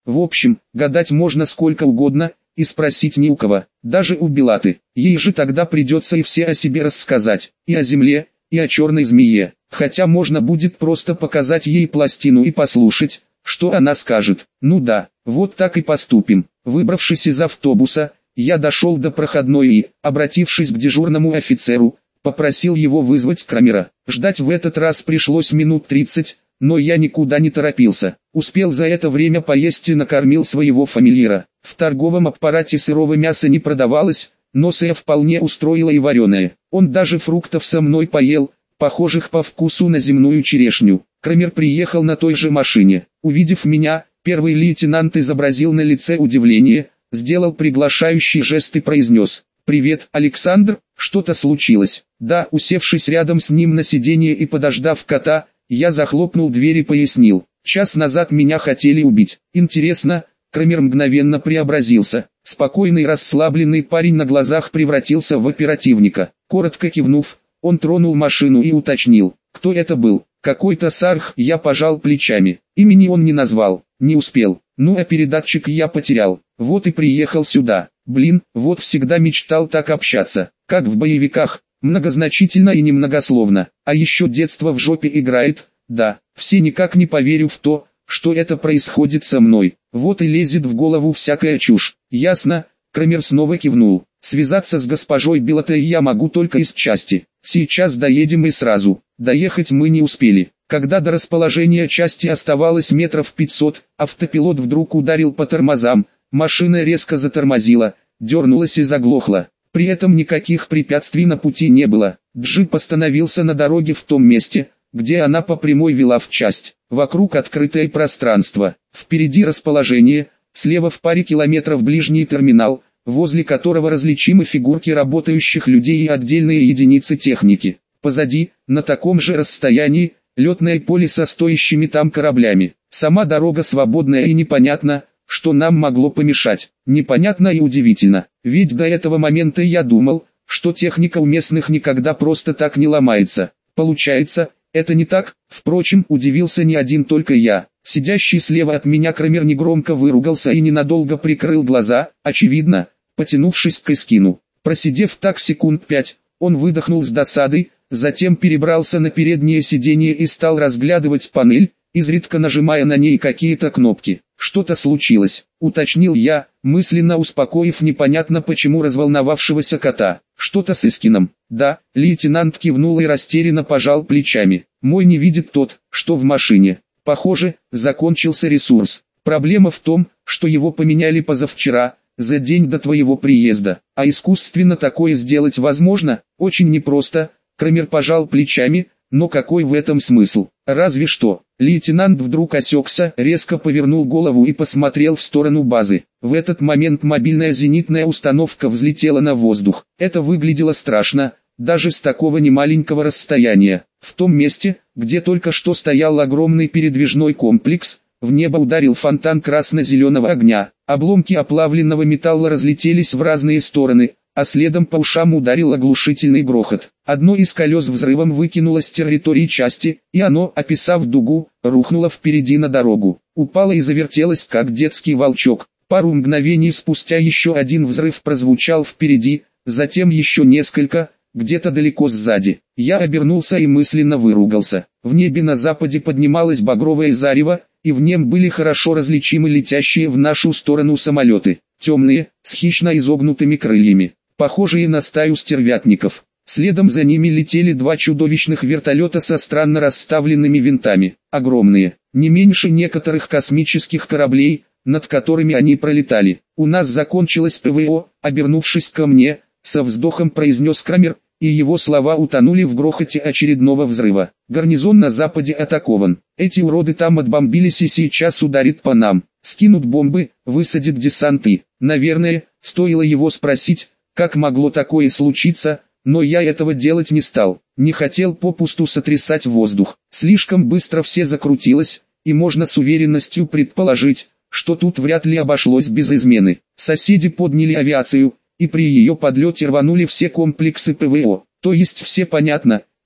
В общем, гадать можно сколько угодно, и спросить не у кого, даже у Белаты. Ей же тогда придется и все о себе рассказать, и о земле, и о черной змее. Хотя можно будет просто показать ей пластину и послушать, что она скажет. Ну да, вот так и поступим. Выбравшись из автобуса, я дошел до проходной и, обратившись к дежурному офицеру, попросил его вызвать Крамера. Ждать в этот раз пришлось минут 30, но я никуда не торопился. Успел за это время поесть и накормил своего фамильяра. В торговом аппарате сырого мяса не продавалось, но Сэя вполне устроило и вареное. Он даже фруктов со мной поел, похожих по вкусу на земную черешню. Крамер приехал на той же машине. Увидев меня, первый лейтенант изобразил на лице удивление, сделал приглашающий жест и произнес: «Привет, Александр, что-то случилось?» Да, усевшись рядом с ним на сиденье и подождав кота, я захлопнул дверь и пояснил: «Час назад меня хотели убить. Интересно». Крамер мгновенно преобразился. Спокойный расслабленный парень на глазах превратился в оперативника. Коротко кивнув, он тронул машину и уточнил: «Кто это был?» «Какой-то сарх». Я пожал плечами. Имени он не назвал. Не успел. Ну а передатчик я потерял. Вот и приехал сюда. Блин, вот всегда мечтал так общаться, как в боевиках. Многозначительно и немногословно. А еще детство в жопе играет. Да, все никак не поверю в то, что это происходит со мной. Вот и лезет в голову всякая чушь. Ясно? Крамер снова кивнул. Связаться с госпожой Белатой я могу только из части. Сейчас доедем и сразу. Доехать мы не успели. Когда до расположения части оставалось метров 500, автопилот вдруг ударил по тормозам. Машина резко затормозила, дернулась и заглохла. При этом никаких препятствий на пути не было. Джип остановился на дороге в том месте, где она по прямой вела в часть. Вокруг открытое пространство. Впереди расположение, слева в паре километров ближний терминал, возле которого различимы фигурки работающих людей и отдельные единицы техники. Позади, на таком же расстоянии, летное поле со стоящими там кораблями. Сама дорога свободная и непонятно, что нам могло помешать. Непонятно и удивительно, ведь до этого момента я думал, что техника у местных никогда просто так не ломается. Получается, это не так. Впрочем, удивился не один только я. Сидящий слева от меня Крамер негромко выругался и ненадолго прикрыл глаза, очевидно, потянувшись к эскину. Просидев так секунд 5, он выдохнул с досадой, затем перебрался на переднее сиденье и стал разглядывать панель, изредка нажимая на ней какие-то кнопки. «Что-то случилось», — уточнил я, мысленно успокоив непонятно почему разволновавшегося кота. «Что-то с эскином». «Да», — лейтенант кивнул и растерянно пожал плечами. «Мой не видит тот, что в машине. Похоже, закончился ресурс. Проблема в том, что его поменяли позавчера, за день до твоего приезда. А искусственно такое сделать возможно? Очень непросто». Крамер пожал плечами, но какой в этом смысл? Разве что. Лейтенант вдруг осекся, резко повернул голову и посмотрел в сторону базы. В этот момент мобильная зенитная установка взлетела на воздух. Это выглядело страшно, даже с такого немаленького расстояния. В том месте, где только что стоял огромный передвижной комплекс, в небо ударил фонтан красно-зеленого огня. Обломки оплавленного металла разлетелись в разные стороны, а следом по ушам ударил оглушительный грохот. Одно из колес взрывом выкинуло с территории части, и оно, описав дугу, рухнуло впереди на дорогу. Упало и завертелось, как детский волчок. Пару мгновений спустя еще один взрыв прозвучал впереди, затем еще несколько, где-то далеко сзади. Я обернулся и мысленно выругался. В небе на западе поднималось багровое зарево, и в нем были хорошо различимы летящие в нашу сторону самолеты. Темные, с хищно изогнутыми крыльями, похожие на стаю стервятников. Следом за ними летели два чудовищных вертолета со странно расставленными винтами. Огромные, не меньше некоторых космических кораблей, над которыми они пролетали. «У нас закончилось ПВО», — обернувшись ко мне, со вздохом произнес Крамер, и его слова утонули в грохоте очередного взрыва. «Гарнизон на западе атакован. Эти уроды там отбомбились и сейчас ударят по нам. Скинут бомбы, высадят десанты». Наверное, стоило его спросить, как могло такое случиться, но я этого делать не стал. Не хотел попусту сотрясать воздух. Слишком быстро все закрутилось, и можно с уверенностью предположить, что тут вряд ли обошлось без измены. Соседи подняли авиацию, и при ее подлете рванули все комплексы ПВО. То есть все понятно,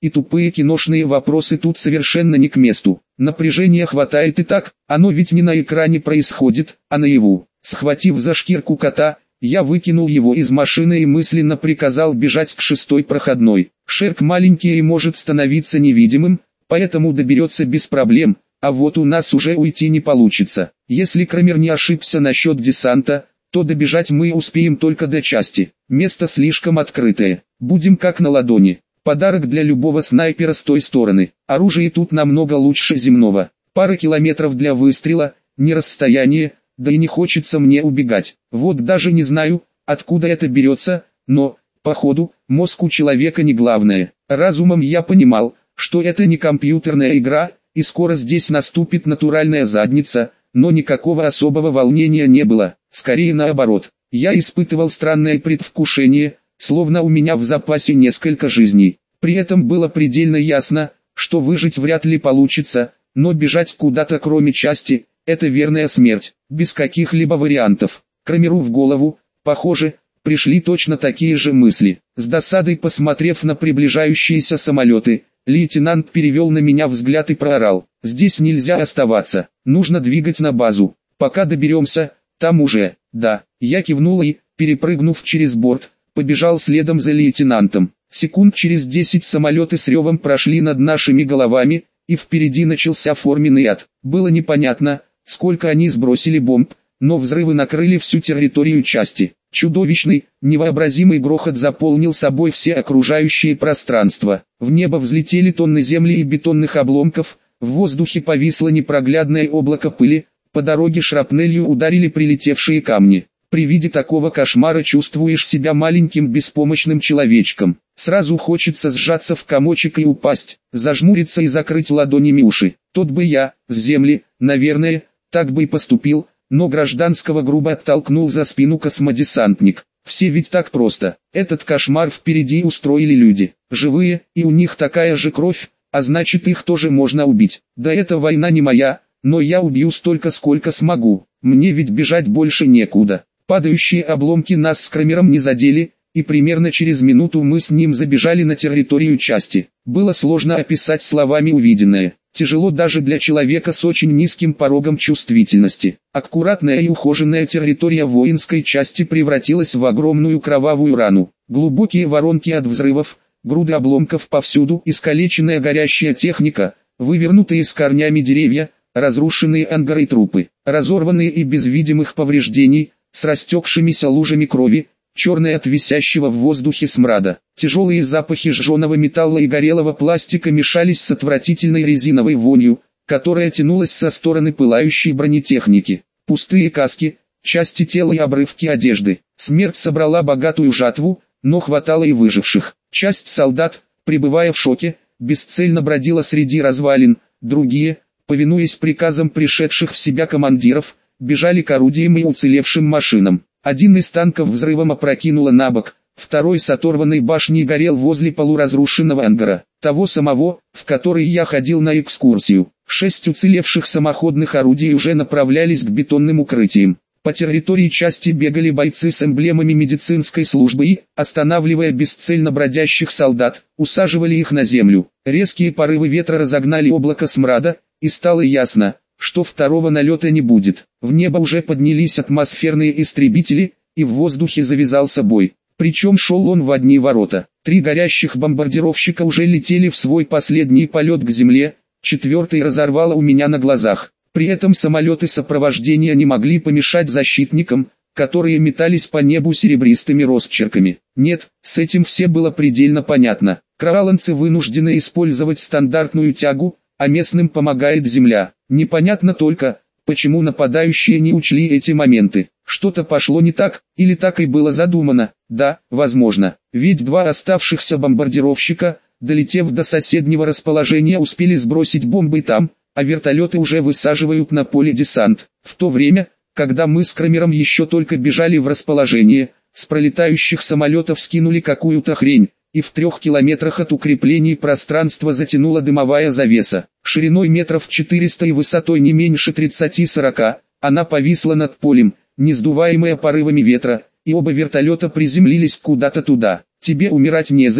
и тупые киношные вопросы тут совершенно не к месту. Напряжения хватает и так, оно ведь не на экране происходит, а наяву. Схватив за шкирку кота, я выкинул его из машины и мысленно приказал бежать к 6-й проходной. Шерк маленький и может становиться невидимым, поэтому доберется без проблем, а вот у нас уже уйти не получится. Если Крамер не ошибся насчет десанта, то добежать мы успеем только до части. Место слишком открытое, будем как на ладони. Подарок для любого снайпера с той стороны. Оружие тут намного лучше земного. Пара километров для выстрела, не расстояние, да и не хочется мне убегать. Вот даже не знаю, откуда это берется, но, походу, мозг у человека не главное. Разумом я понимал, что это не компьютерная игра, и скоро здесь наступит натуральная задница, но никакого особого волнения не было, скорее наоборот. Я испытывал странное предвкушение, словно у меня в запасе несколько жизней. При этом было предельно ясно, что выжить вряд ли получится, но бежать куда-то кроме части – это верная смерть, без каких-либо вариантов. Крамеру в голову, похоже, пришли точно такие же мысли. С досадой посмотрев на приближающиеся самолеты, лейтенант перевел на меня взгляд и проорал: «Здесь нельзя оставаться, нужно двигать на базу. Пока доберемся, там уже». «Да», я кивнул и, перепрыгнув через борт, побежал следом за лейтенантом. Секунд через 10 самолеты с ревом прошли над нашими головами, и впереди начался форменный ад. Было непонятно, сколько они сбросили бомб, но взрывы накрыли всю территорию части. Чудовищный, невообразимый грохот заполнил собой все окружающее пространство. В небо взлетели тонны земли и бетонных обломков, в воздухе повисло непроглядное облако пыли, по дороге шрапнелью ударили прилетевшие камни. При виде такого кошмара чувствуешь себя маленьким беспомощным человечком. Сразу хочется сжаться в комочек и упасть, зажмуриться и закрыть ладонями уши. Тот бы я, с земли, наверное, так бы и поступил, но гражданского грубо оттолкнул за спину космодесантник. Все ведь так просто. Этот кошмар впереди устроили люди. Живые, и у них такая же кровь, а значит их тоже можно убить. Да эта война не моя, но я убью столько, сколько смогу. Мне ведь бежать больше некуда. Падающие обломки нас с Крамером не задели, и примерно через минуту мы с ним забежали на территорию части. Было сложно описать словами увиденное. Тяжело даже для человека с очень низким порогом чувствительности. Аккуратная и ухоженная территория воинской части превратилась в огромную кровавую рану. Глубокие воронки от взрывов, груды обломков повсюду, искалеченная горящая техника, вывернутые с корнями деревья, разрушенные ангары и трупы, разорванные и без видимых повреждений, с растекшимися лужами крови, черные от висящего в воздухе смрада. Тяжелые запахи сжженного металла и горелого пластика мешались с отвратительной резиновой вонью, которая тянулась со стороны пылающей бронетехники. Пустые каски, части тела и обрывки одежды. Смерть собрала богатую жатву, но хватало и выживших. Часть солдат, пребывая в шоке, бесцельно бродила среди развалин, другие, повинуясь приказам пришедших в себя командиров, бежали к орудиям и уцелевшим машинам. Один из танков взрывом опрокинуло на бок, второй с оторванной башней горел возле полуразрушенного ангара, того самого, в который я ходил на экскурсию. 6 уцелевших самоходных орудий уже направлялись к бетонным укрытиям. По территории части бегали бойцы с эмблемами медицинской службы и, останавливая бесцельно бродящих солдат, усаживали их на землю. Резкие порывы ветра разогнали облако смрада, и стало ясно, что второго налета не будет. В небо уже поднялись атмосферные истребители, и в воздухе завязался бой. Причем шел он в одни ворота. 3 горящих бомбардировщика уже летели в свой последний полет к земле, 4-й разорвало у меня на глазах. При этом самолеты сопровождения не могли помешать защитникам, которые метались по небу серебристыми росчерками. Нет, с этим все было предельно понятно. Краланцы вынуждены использовать стандартную тягу, а местным помогает земля. Непонятно только, почему нападающие не учли эти моменты. Что-то пошло не так, или так и было задумано. Да, возможно, ведь 2 оставшихся бомбардировщика, долетев до соседнего расположения, успели сбросить бомбы там, а вертолеты уже высаживают на поле десант. В то время, когда мы с Крамером еще только бежали в расположение, с пролетающих самолетов скинули какую-то хрень, и в 3 километрах от укреплений пространство затянула дымовая завеса. Шириной метров 400 и высотой не меньше 30-40, она повисла над полем, не сдуваемая порывами ветра, и оба вертолета приземлились куда-то туда. «Тебе умирать незачем»,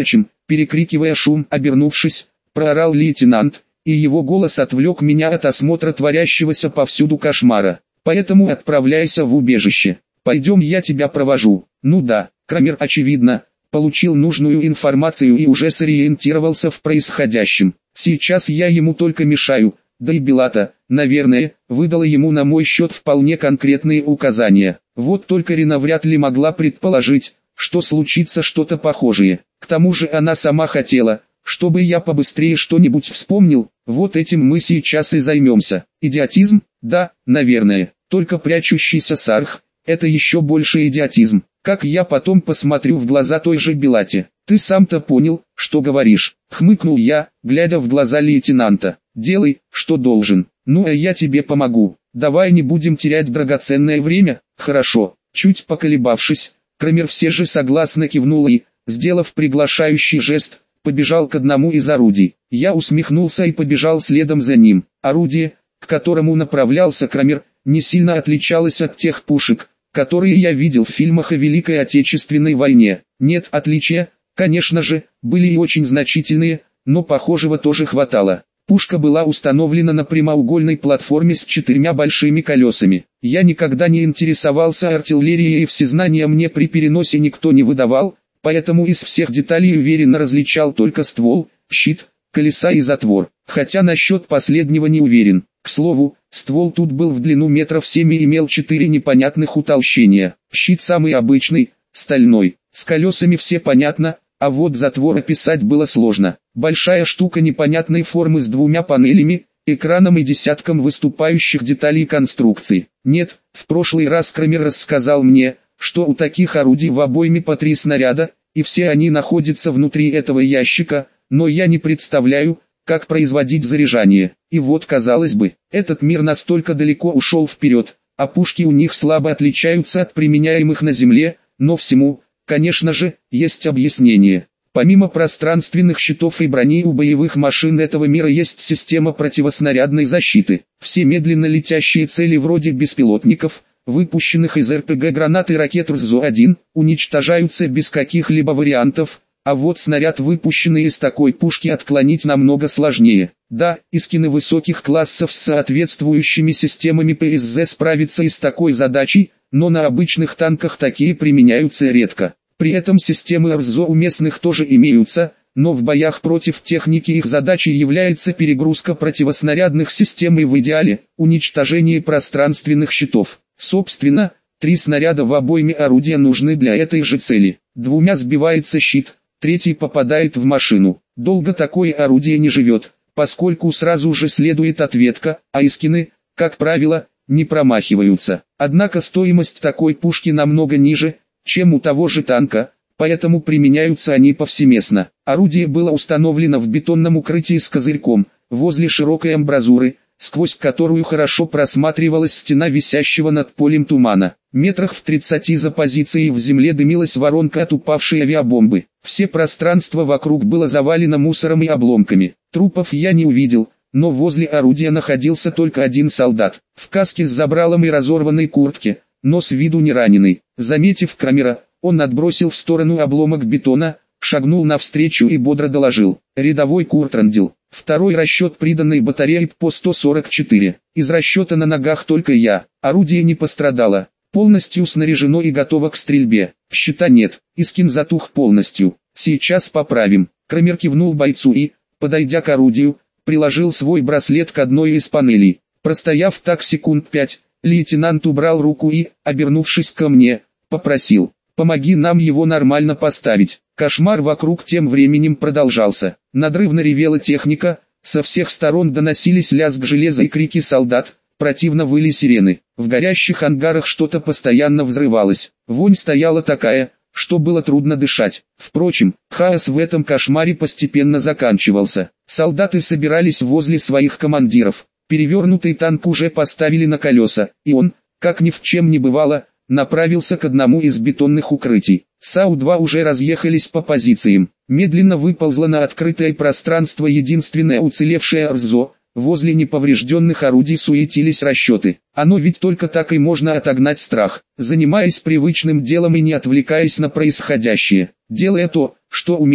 перекрикивая шум. Обернувшись, проорал лейтенант, и его голос отвлек меня от осмотра творящегося повсюду кошмара. Поэтому отправляйся в убежище. Пойдем, я тебя провожу. Ну да, Крамер, очевидно, получил нужную информацию и уже сориентировался в происходящем. Сейчас я ему только мешаю, да и Белата, наверное, выдала ему на мой счет вполне конкретные указания. Вот только Рина вряд ли могла предположить, что случится что-то похожее. К тому же она сама хотела, чтобы я побыстрее что-нибудь вспомнил. Вот этим мы сейчас и займемся. Идиотизм? Да, наверное. Только прячущийся Сарх – это еще больше идиотизм. Как я потом посмотрю в глаза той же Белате. Ты сам-то понял, что говоришь? Хмыкнул я, глядя в глаза лейтенанта. Делай, что должен. Ну а я тебе помогу. Давай не будем терять драгоценное время. Хорошо. Чуть поколебавшись, Крамер все же согласно кивнул и, сделав приглашающий жест, побежал к одному из орудий. Я усмехнулся и побежал следом за ним. Орудие, к которому направлялся Крамер, не сильно отличалось от тех пушек, которые я видел в фильмах о Великой Отечественной войне. Нет, отличия, конечно же, были и очень значительные, но похожего тоже хватало. Пушка была установлена на прямоугольной платформе с 4 большими колесами. Я никогда не интересовался артиллерией и всезнания мне при переносе никто не выдавал, поэтому из всех деталей уверенно различал только ствол, щит, колеса и затвор. Хотя насчет последнего не уверен. К слову, ствол тут был в длину метров 7 и имел 4 непонятных утолщения. Щит самый обычный, стальной, с колесами все понятно, а вот затвор описать было сложно. Большая штука непонятной формы с 2 панелями, экраном и десятком выступающих деталей конструкции. Нет, в прошлый раз Крамер рассказал мне, что у таких орудий в обойме по 3 снаряда, и все они находятся внутри этого ящика, но я не представляю, как производить заряжание. И вот, казалось бы, этот мир настолько далеко ушел вперед, а пушки у них слабо отличаются от применяемых на Земле, но всему, конечно же, есть объяснение. Помимо пространственных щитов и брони у боевых машин этого мира есть система противоснарядной защиты. Все медленно летящие цели вроде беспилотников, выпущенных из РПГ гранат и ракет РЗО-1, уничтожаются без каких-либо вариантов, а вот снаряд, выпущенный из такой пушки, отклонить намного сложнее. Да, Искины высоких классов с соответствующими системами ПСЗ справятся и с такой задачей, но на обычных танках такие применяются редко. При этом системы РЗО у местных тоже имеются, но в боях против техники их задачей является перегрузка противоснарядных систем и в идеале уничтожение пространственных щитов. Собственно, 3 снаряда в обойме орудия нужны для этой же цели. 2 сбивается щит, 3 попадает в машину. Долго такое орудие не живет, поскольку сразу же следует ответка, а Искины, как правило, не промахиваются. Однако стоимость такой пушки намного ниже, чем у того же танка, поэтому применяются они повсеместно. Орудие было установлено в бетонном укрытии с козырьком, возле широкой амбразуры, сквозь которую хорошо просматривалась стена висящего над полем тумана. Метрах в 30 за позицией в земле дымилась воронка от упавшей авиабомбы. Все пространство вокруг было завалено мусором и обломками. Трупов я не увидел, но возле орудия находился только один солдат, в каске с забралом и разорванной куртке, но с виду не раненый. Заметив Крамера, он отбросил в сторону обломок бетона, шагнул навстречу и бодро доложил: «Рядовой Куртрандил, 2-й расчет приданной батареи по 144. Из расчета на ногах только я. Орудие не пострадало, полностью снаряжено и готово к стрельбе. Щита нет, Искин затух полностью. Сейчас поправим». Крамер кивнул бойцу и, подойдя к орудию, приложил свой браслет к одной из панелей. Простояв так секунд 5, лейтенант убрал руку и, обернувшись ко мне, попросил: «Помоги нам его нормально поставить». Кошмар вокруг тем временем продолжался. Надрывно ревела техника, со всех сторон доносились лязг железа и крики солдат, противно выли сирены. В горящих ангарах что-то постоянно взрывалось. Вонь стояла такая, что было трудно дышать. Впрочем, хаос в этом кошмаре постепенно заканчивался. Солдаты собирались возле своих командиров. Перевернутый танк уже поставили на колеса, и он, как ни в чем не бывало, направился к одному из бетонных укрытий. САУ-2 уже разъехались по позициям. Медленно выползло на открытое пространство единственное уцелевшее РЗО. Возле неповрежденных орудий суетились расчеты. Оно ведь только так и можно отогнать страх, занимаясь привычным делом и не отвлекаясь на происходящее. Делая то, что умеешь,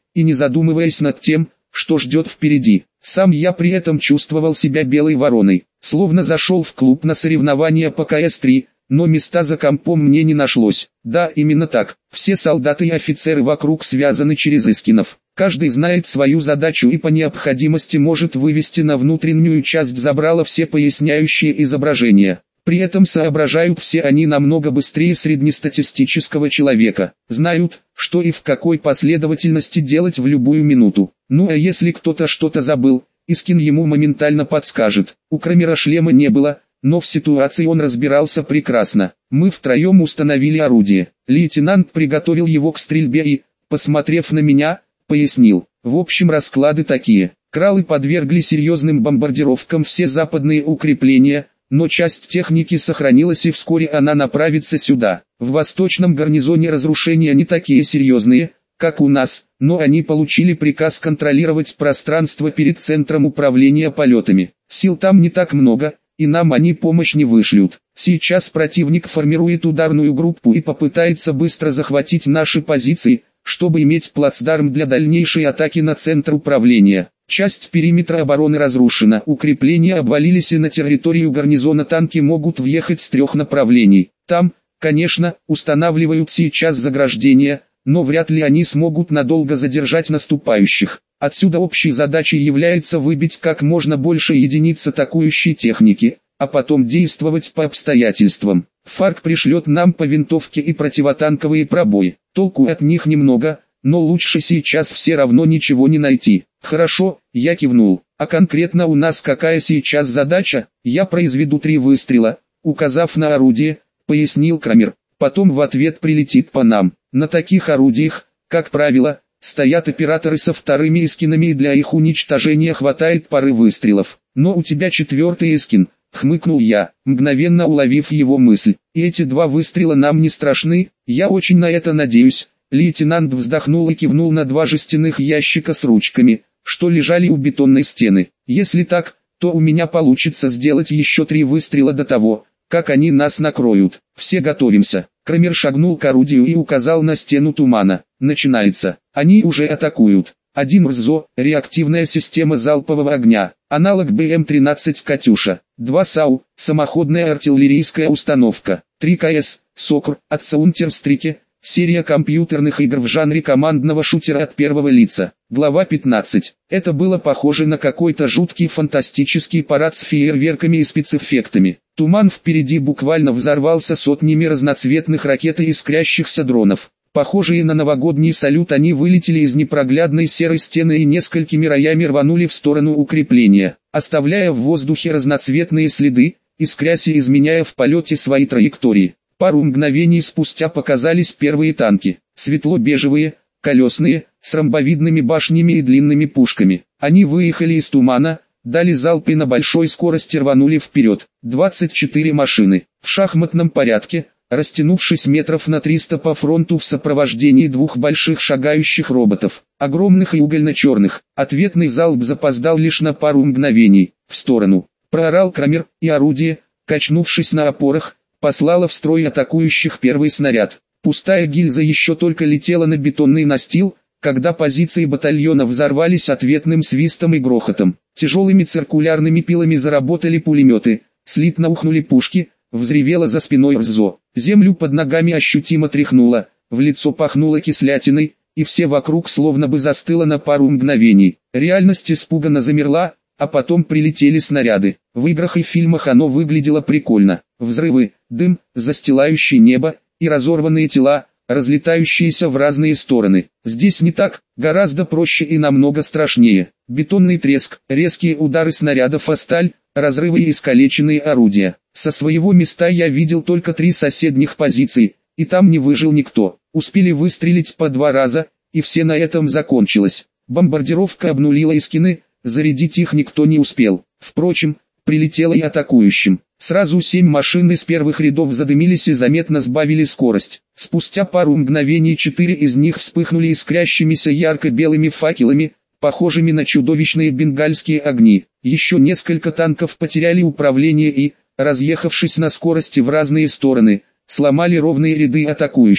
и не задумываясь над тем, что ждет впереди. Сам я при этом чувствовал себя белой вороной, словно зашел в клуб на соревнования по КС-3, но места за компом мне не нашлось. Да, именно так, все солдаты и офицеры вокруг связаны через эскинов. Каждый знает свою задачу и по необходимости может вывести на внутреннюю часть забрала все поясняющие изображения. При этом соображают все они намного быстрее среднестатистического человека, знают, что и в какой последовательности делать в любую минуту. Ну а если кто-то что-то забыл, эскин ему моментально подскажет. У Крамера шлема не было, но в ситуации он разбирался прекрасно. Мы втроем установили орудие. Лейтенант приготовил его к стрельбе и, посмотрев на меня, пояснил. В общем, расклады такие. Кралы подвергли серьезным бомбардировкам все западные укрепления, но часть техники сохранилась и вскоре она направится сюда. В восточном гарнизоне разрушения не такие серьезные, как у нас, но они получили приказ контролировать пространство перед центром управления полетами. Сил там не так много, и нам они помощь не вышлют. Сейчас противник формирует ударную группу и попытается быстро захватить наши позиции, чтобы иметь плацдарм для дальнейшей атаки на центр управления. Часть периметра обороны разрушена, укрепления обвалились и на территорию гарнизона танки могут въехать с 3 направлений. Там, конечно, устанавливают сейчас заграждения, но вряд ли они смогут надолго задержать наступающих. Отсюда общей задачей является выбить как можно больше единиц атакующей техники, а потом действовать по обстоятельствам. ФАРК пришлет нам по винтовке и противотанковые пробои. Толку от них немного, но лучше сейчас все равно ничего не найти. Хорошо, я кивнул. А конкретно у нас какая сейчас задача? Я произведу 3 выстрела, указав на орудие, пояснил Крамер. Потом в ответ прилетит по нам. На таких орудиях, как правило, стоят операторы со вторыми эскинами и для их уничтожения хватает пары выстрелов. Но у тебя 4-й эскин, хмыкнул я, мгновенно уловив его мысль. И эти 2 выстрела нам не страшны, я очень на это надеюсь. Лейтенант вздохнул и кивнул на 2 жестяных ящика с ручками, что лежали у бетонной стены. Если так, то у меня получится сделать еще 3 выстрела до того, как они нас накроют. Все готовимся. Крамер шагнул к орудию и указал на стену тумана. Начинается. Они уже атакуют. 1 РЗО, реактивная система залпового огня, аналог БМ-13 «Катюша». 2 САУ, самоходная артиллерийская установка. 3 КС, СОКР, от Counter-Strike, серия компьютерных игр в жанре командного шутера от первого лица. Глава 15. Это было похоже на какой-то жуткий фантастический парад с фейерверками и спецэффектами. Туман впереди буквально взорвался сотнями разноцветных ракет и искрящихся дронов. Похожие на новогодний салют, они вылетели из непроглядной серой стены и несколькими роями рванули в сторону укрепления, оставляя в воздухе разноцветные следы, искрясь и изменяя в полете свои траектории. Пару мгновений спустя показались первые танки, светло-бежевые, колесные, с ромбовидными башнями и длинными пушками. Они выехали из тумана, дали залп и на большой скорости рванули вперед. 24 машины, в шахматном порядке, растянувшись метров на 300 по фронту в сопровождении 2 больших шагающих роботов, огромных и угольно-черных. Ответный залп запоздал лишь на пару мгновений. В сторону проорал Крамер, и орудие, качнувшись на опорах, послало в строй атакующих первый снаряд. Пустая гильза еще только летела на бетонный настил, когда позиции батальона взорвались ответным свистом и грохотом. Тяжелыми циркулярными пилами заработали пулеметы, слитно ухнули пушки, взревело за спиной РЗО. Землю под ногами ощутимо тряхнуло, в лицо пахнуло кислятиной, и все вокруг словно бы застыло на пару мгновений. Реальность испуганно замерла, а потом прилетели снаряды. В играх и фильмах оно выглядело прикольно. Взрывы, дым, застилающий небо, и разорванные тела, разлетающиеся в разные стороны. Здесь не так, гораздо проще и намного страшнее. Бетонный треск, резкие удары снарядов о сталь, разрывы и искалеченные орудия. Со своего места я видел только 3 соседних позиции, и там не выжил никто. Успели выстрелить по 2 раза, и все на этом закончилось. Бомбардировка обнулила эскины, зарядить их никто не успел. Впрочем, прилетело и атакующим. Сразу 7 машин из первых рядов задымились и заметно сбавили скорость. Спустя пару мгновений 4 из них вспыхнули искрящимися ярко-белыми факелами, похожими на чудовищные бенгальские огни. Еще несколько танков потеряли управление и, разъехавшись на скорости в разные стороны, сломали ровные ряды атакующих.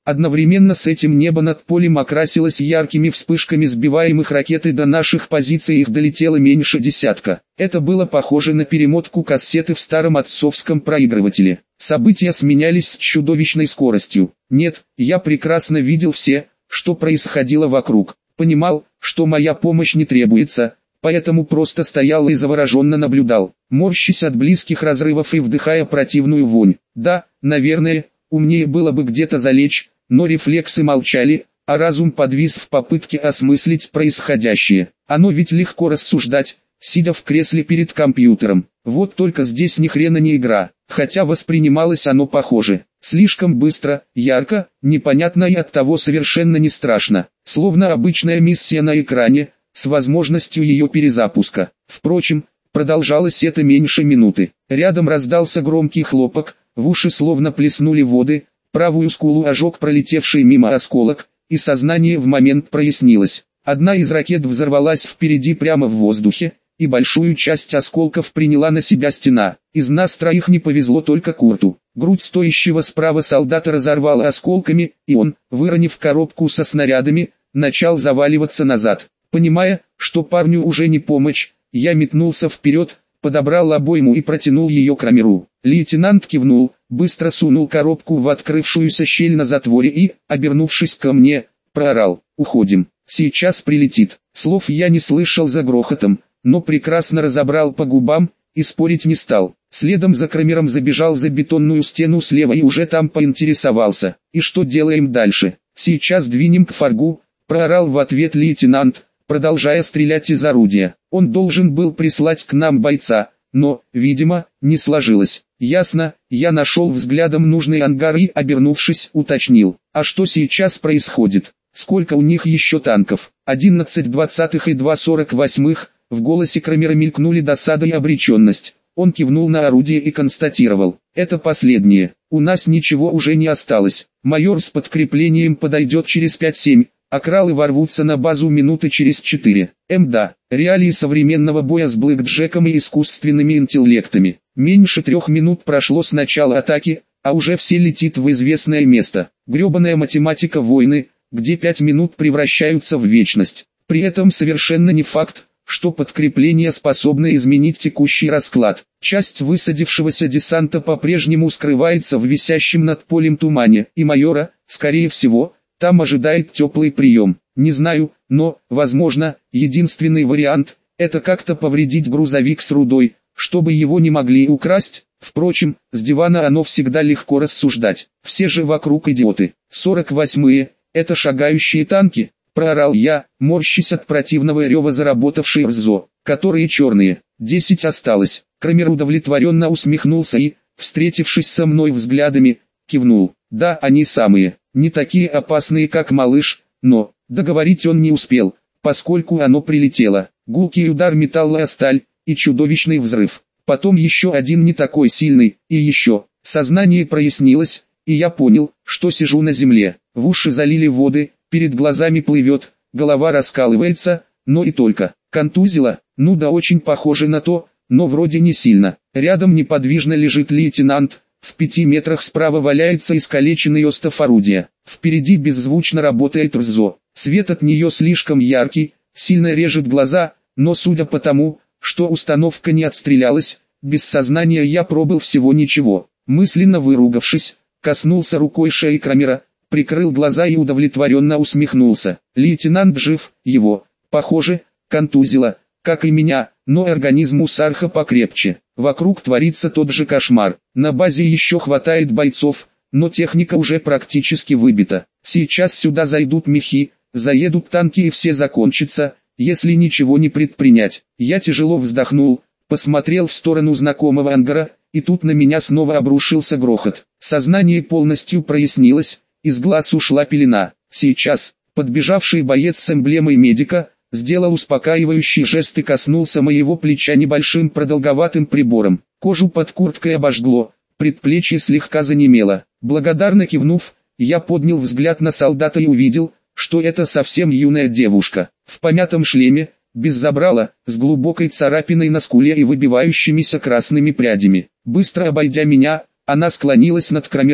Одновременно с этим небо над полем окрасилось яркими вспышками сбиваемых ракет, и до наших позиций их долетело меньше десятка. Это было похоже на перемотку кассеты в старом отцовском проигрывателе. События сменялись с чудовищной скоростью. Нет, я прекрасно видел все, что происходило вокруг. Понимал, что моя помощь не требуется, поэтому просто стоял и завороженно наблюдал, морщась от близких разрывов и вдыхая противную вонь. Да, наверное, умнее было бы где-то залечь, но рефлексы молчали, а разум подвис в попытке осмыслить происходящее. Оно ведь легко рассуждать, сидя в кресле перед компьютером. Вот только здесь ни хрена не игра, хотя воспринималось оно похоже. Слишком быстро, ярко, непонятно и оттого совершенно не страшно. Словно обычная миссия на экране, с возможностью ее перезапуска. Впрочем, продолжалось это меньше минуты. Рядом раздался громкий хлопок, в уши словно плеснули воды, правую скулу ожег пролетевший мимо осколок, и сознание в момент прояснилось. Одна из ракет взорвалась впереди прямо в воздухе, и большую часть осколков приняла на себя стена. Из нас троих не повезло только Курту. Грудь стоящего справа солдата разорвала осколками, и он, выронив коробку со снарядами, начал заваливаться назад. Понимая, что парню уже не помочь, я метнулся вперед, подобрал обойму и протянул ее Крамеру. Лейтенант кивнул, быстро сунул коробку в открывшуюся щель на затворе и, обернувшись ко мне, проорал: «Уходим, сейчас прилетит». Слов я не слышал за грохотом, но прекрасно разобрал по губам, и спорить не стал. Следом за Крамером забежал за бетонную стену слева и уже там поинтересовался: «И что делаем дальше?» «Сейчас двинем к Фаргу», проорал в ответ лейтенант, продолжая стрелять из орудия. Он должен был прислать к нам бойца, но, видимо, не сложилось. Ясно, я нашел взглядом нужный ангар и, обернувшись, уточнил: «А что сейчас происходит? Сколько у них еще танков?» 11 двадцатых и 2 48-х. В голосе Крамера мелькнули досада и обреченность. Он кивнул на орудие и констатировал: «Это последнее. У нас ничего уже не осталось. Майор с подкреплением подойдет через 5-7, а кралы ворвутся на базу минуты через 4. Да, реалии современного боя с блэкджеком и искусственными интеллектами. Меньше 3 минут прошло с начала атаки, а уже все летит в известное место. Гребаная математика войны, где 5 минут превращаются в вечность. При этом совершенно не факт, что подкрепление способно изменить текущий расклад. Часть высадившегося десанта по-прежнему скрывается в висящем над полем тумане, и майора, скорее всего, там ожидает теплый прием. Не знаю, но, возможно, единственный вариант – это как-то повредить грузовик с рудой, чтобы его не могли украсть. Впрочем, с дивана оно всегда легко рассуждать. Все же вокруг идиоты. 48-е – это шагающие танки, проорал я, морщась от противного рева заработавшей РЗО, которые черные. 10 осталось. Крамер удовлетворенно усмехнулся и, встретившись со мной взглядами, кивнул. Да, они самые. Не такие опасные, как малыш, но договорить он не успел, поскольку оно прилетело. Гулкий удар металла о сталь и чудовищный взрыв. Потом еще один не такой сильный, и еще. Сознание прояснилось, и я понял, что сижу на земле. В уши залили воды, перед глазами плывет, голова раскалывается, но и только. Контузило? Ну да, очень похоже на то, но вроде не сильно. Рядом неподвижно лежит лейтенант. В 5 метрах справа валяется искалеченный остов орудия. Впереди беззвучно работает РЗО. Свет от нее слишком яркий, сильно режет глаза, но судя по тому, что установка не отстрелялась, без сознания я пробыл всего ничего. Мысленно выругавшись, коснулся рукой шеи Крамера, прикрыл глаза и удовлетворенно усмехнулся. Лейтенант жив, его, похоже, контузило, как и меня, но организм у Сарха покрепче. Вокруг творится тот же кошмар. На базе еще хватает бойцов, но техника уже практически выбита. Сейчас сюда зайдут мехи, заедут танки и все закончится, если ничего не предпринять. Я тяжело вздохнул, посмотрел в сторону знакомого ангара, и тут на меня снова обрушился грохот. Сознание полностью прояснилось, из глаз ушла пелена. Сейчас, подбежавший боец с эмблемой медика, сделал успокаивающий жест и коснулся моего плеча небольшим продолговатым прибором. Кожу под курткой обожгло, предплечье слегка занемело. Благодарно кивнув, я поднял взгляд на солдата и увидел, что это совсем юная девушка. В помятом шлеме, без забрала, с глубокой царапиной на скуле и выбивающимися красными прядями. Быстро обойдя меня, она склонилась над Крамером,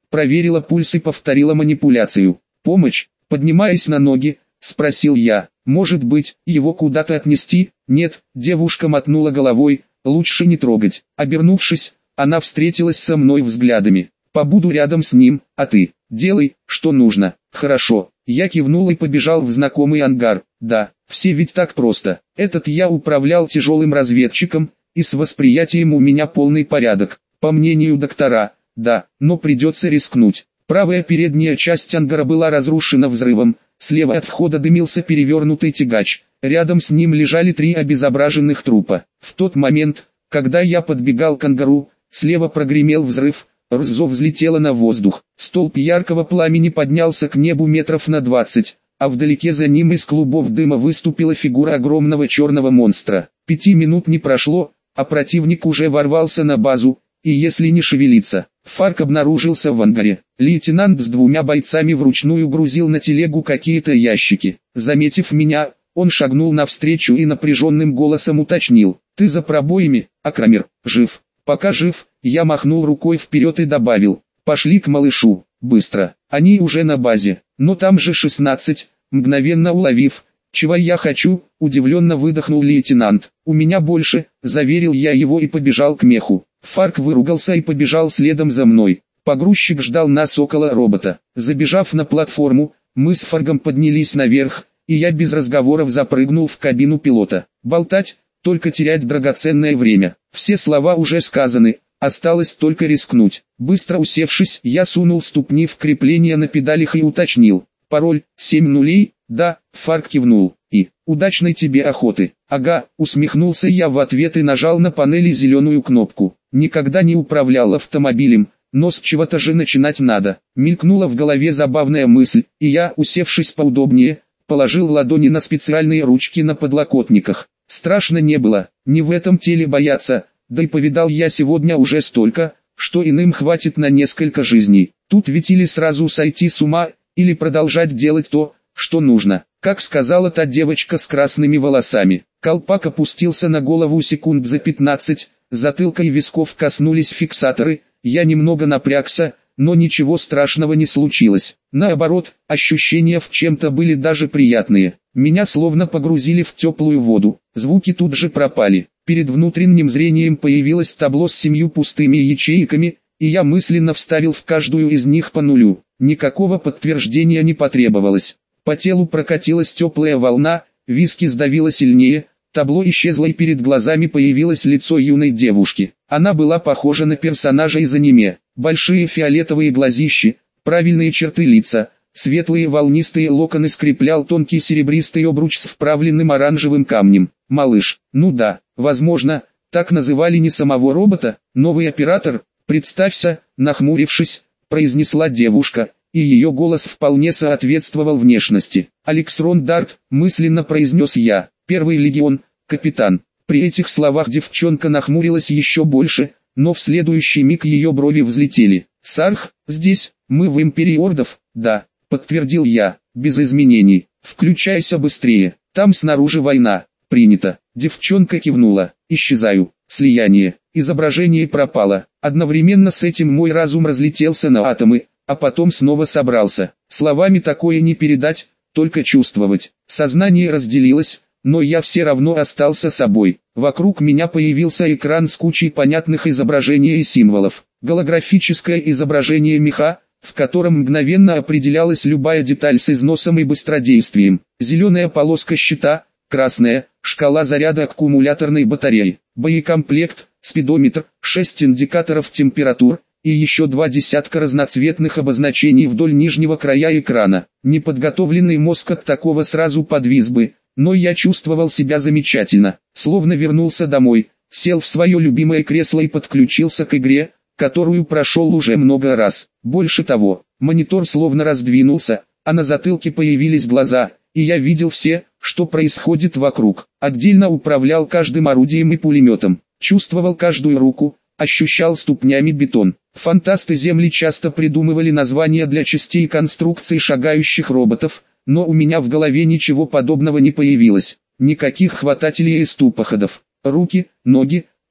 проверила пульс и повторила манипуляцию. «Помощь?» Поднимаясь на ноги, спросил я. «Может быть, его куда-то отнести?» «Нет», девушка мотнула головой, «лучше не трогать». Обернувшись, она встретилась со мной взглядами. «Побуду рядом с ним, а ты, делай, что нужно». «Хорошо». Я кивнул и побежал в знакомый ангар. Да, все ведь так просто. Этот я управлял тяжелым разведчиком, и с восприятием у меня полный порядок. По мнению доктора, да, но придется рискнуть. Правая передняя часть ангара была разрушена взрывом, слева от входа дымился перевернутый тягач, рядом с ним лежали 3 обезображенных трупа. В тот момент, когда я подбегал к ангару, слева прогремел взрыв, РЗО взлетело на воздух, столб яркого пламени поднялся к небу метров на 20, а вдалеке за ним из клубов дыма выступила фигура огромного черного монстра. 5 минут не прошло, а противник уже ворвался на базу, и если не шевелиться, Фарк обнаружился в ангаре. Лейтенант с 2 бойцами вручную грузил на телегу какие-то ящики. Заметив меня, он шагнул навстречу и напряженным голосом уточнил: «Ты за пробоями, а Крамер жив?» «Пока жив», я махнул рукой вперед и добавил: «Пошли к малышу, быстро, они уже на базе, но там же 16, мгновенно уловив, чего я хочу, удивленно выдохнул лейтенант. «У меня больше», заверил я его и побежал к меху. Фарк выругался и побежал следом за мной. Погрузчик ждал нас около робота. Забежав на платформу, мы с Фаргом поднялись наверх, и я без разговоров запрыгнул в кабину пилота. Болтать, только терять драгоценное время. Все слова уже сказаны, осталось только рискнуть. Быстро усевшись, я сунул ступни в крепление на педалях и уточнил: «Пароль, 7 нулей?» «Да», Фарк кивнул. «И, удачной тебе охоты». «Ага», усмехнулся я в ответ и нажал на панели зеленую кнопку. Никогда не управлял автомобилем, но с чего-то же начинать надо. Мелькнула в голове забавная мысль, и я, усевшись поудобнее, положил ладони на специальные ручки на подлокотниках. Страшно не было, не в этом теле бояться, да и повидал я сегодня уже столько, что иным хватит на несколько жизней. Тут ведь или сразу сойти с ума, или продолжать делать то, что нужно. Как сказала та девочка с красными волосами. Колпак опустился на голову секунд за 15, затылка и висков коснулись фиксаторы, я немного напрягся, но ничего страшного не случилось. Наоборот, ощущения в чем-то были даже приятные. Меня словно погрузили в теплую воду, звуки тут же пропали. Перед внутренним зрением появилось табло с 7 пустыми ячейками, и я мысленно вставил в каждую из них по нулю. Никакого подтверждения не потребовалось. По телу прокатилась теплая волна, виски сдавило сильнее, табло исчезло и перед глазами появилось лицо юной девушки. Она была похожа на персонажа из аниме. Большие фиолетовые глазищи, правильные черты лица, светлые волнистые локоны скреплял тонкий серебристый обруч с вправленным оранжевым камнем. Малыш, ну да, возможно, так называли не самого робота, новый оператор. «Представься», нахмурившись, произнесла девушка, и ее голос вполне соответствовал внешности. «Алекс Рондарт», мысленно произнес я, «Первый легион, капитан». При этих словах девчонка нахмурилась еще больше, но в следующий миг ее брови взлетели. «Сарх, здесь, мы в Империи Ордов?» «Да», подтвердил я, без изменений. «Включайся быстрее, там снаружи война». «Принято». Девчонка кивнула. «Исчезаю». Слияние. Изображение пропало. Одновременно с этим мой разум разлетелся на атомы, а потом снова собрался. Словами такое не передать, только чувствовать. Сознание разделилось, но я все равно остался собой. Вокруг меня появился экран с кучей понятных изображений и символов. Голографическое изображение меха, в котором мгновенно определялась любая деталь с износом и быстродействием. Зеленая полоска щита, красная, шкала заряда аккумуляторной батареи, боекомплект, спидометр, 6 индикаторов температур, и еще 2 десятка разноцветных обозначений вдоль нижнего края экрана. Неподготовленный мозг от такого сразу подвис бы, но я чувствовал себя замечательно, словно вернулся домой, сел в свое любимое кресло и подключился к игре, которую прошел уже много раз. Больше того, монитор словно раздвинулся, а на затылке появились глаза, и я видел все, что происходит вокруг. Отдельно управлял каждым орудием и пулеметом, чувствовал каждую руку, ощущал ступнями бетон. Фантасты Земли часто придумывали названия для частей конструкций шагающих роботов, но у меня в голове ничего подобного не появилось. Никаких хватателей и ступоходов. Руки, ноги,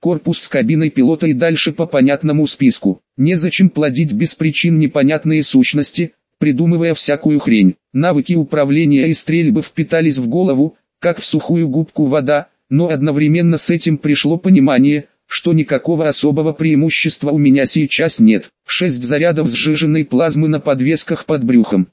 корпус с кабиной пилота и дальше по понятному списку. Незачем плодить без причин непонятные сущности, придумывая всякую хрень. Навыки управления и стрельбы впитались в голову, как в сухую губку вода, но одновременно с этим пришло понимание, что никакого особого преимущества у меня сейчас нет. 6 зарядов сжиженной плазмы на подвесках под брюхом,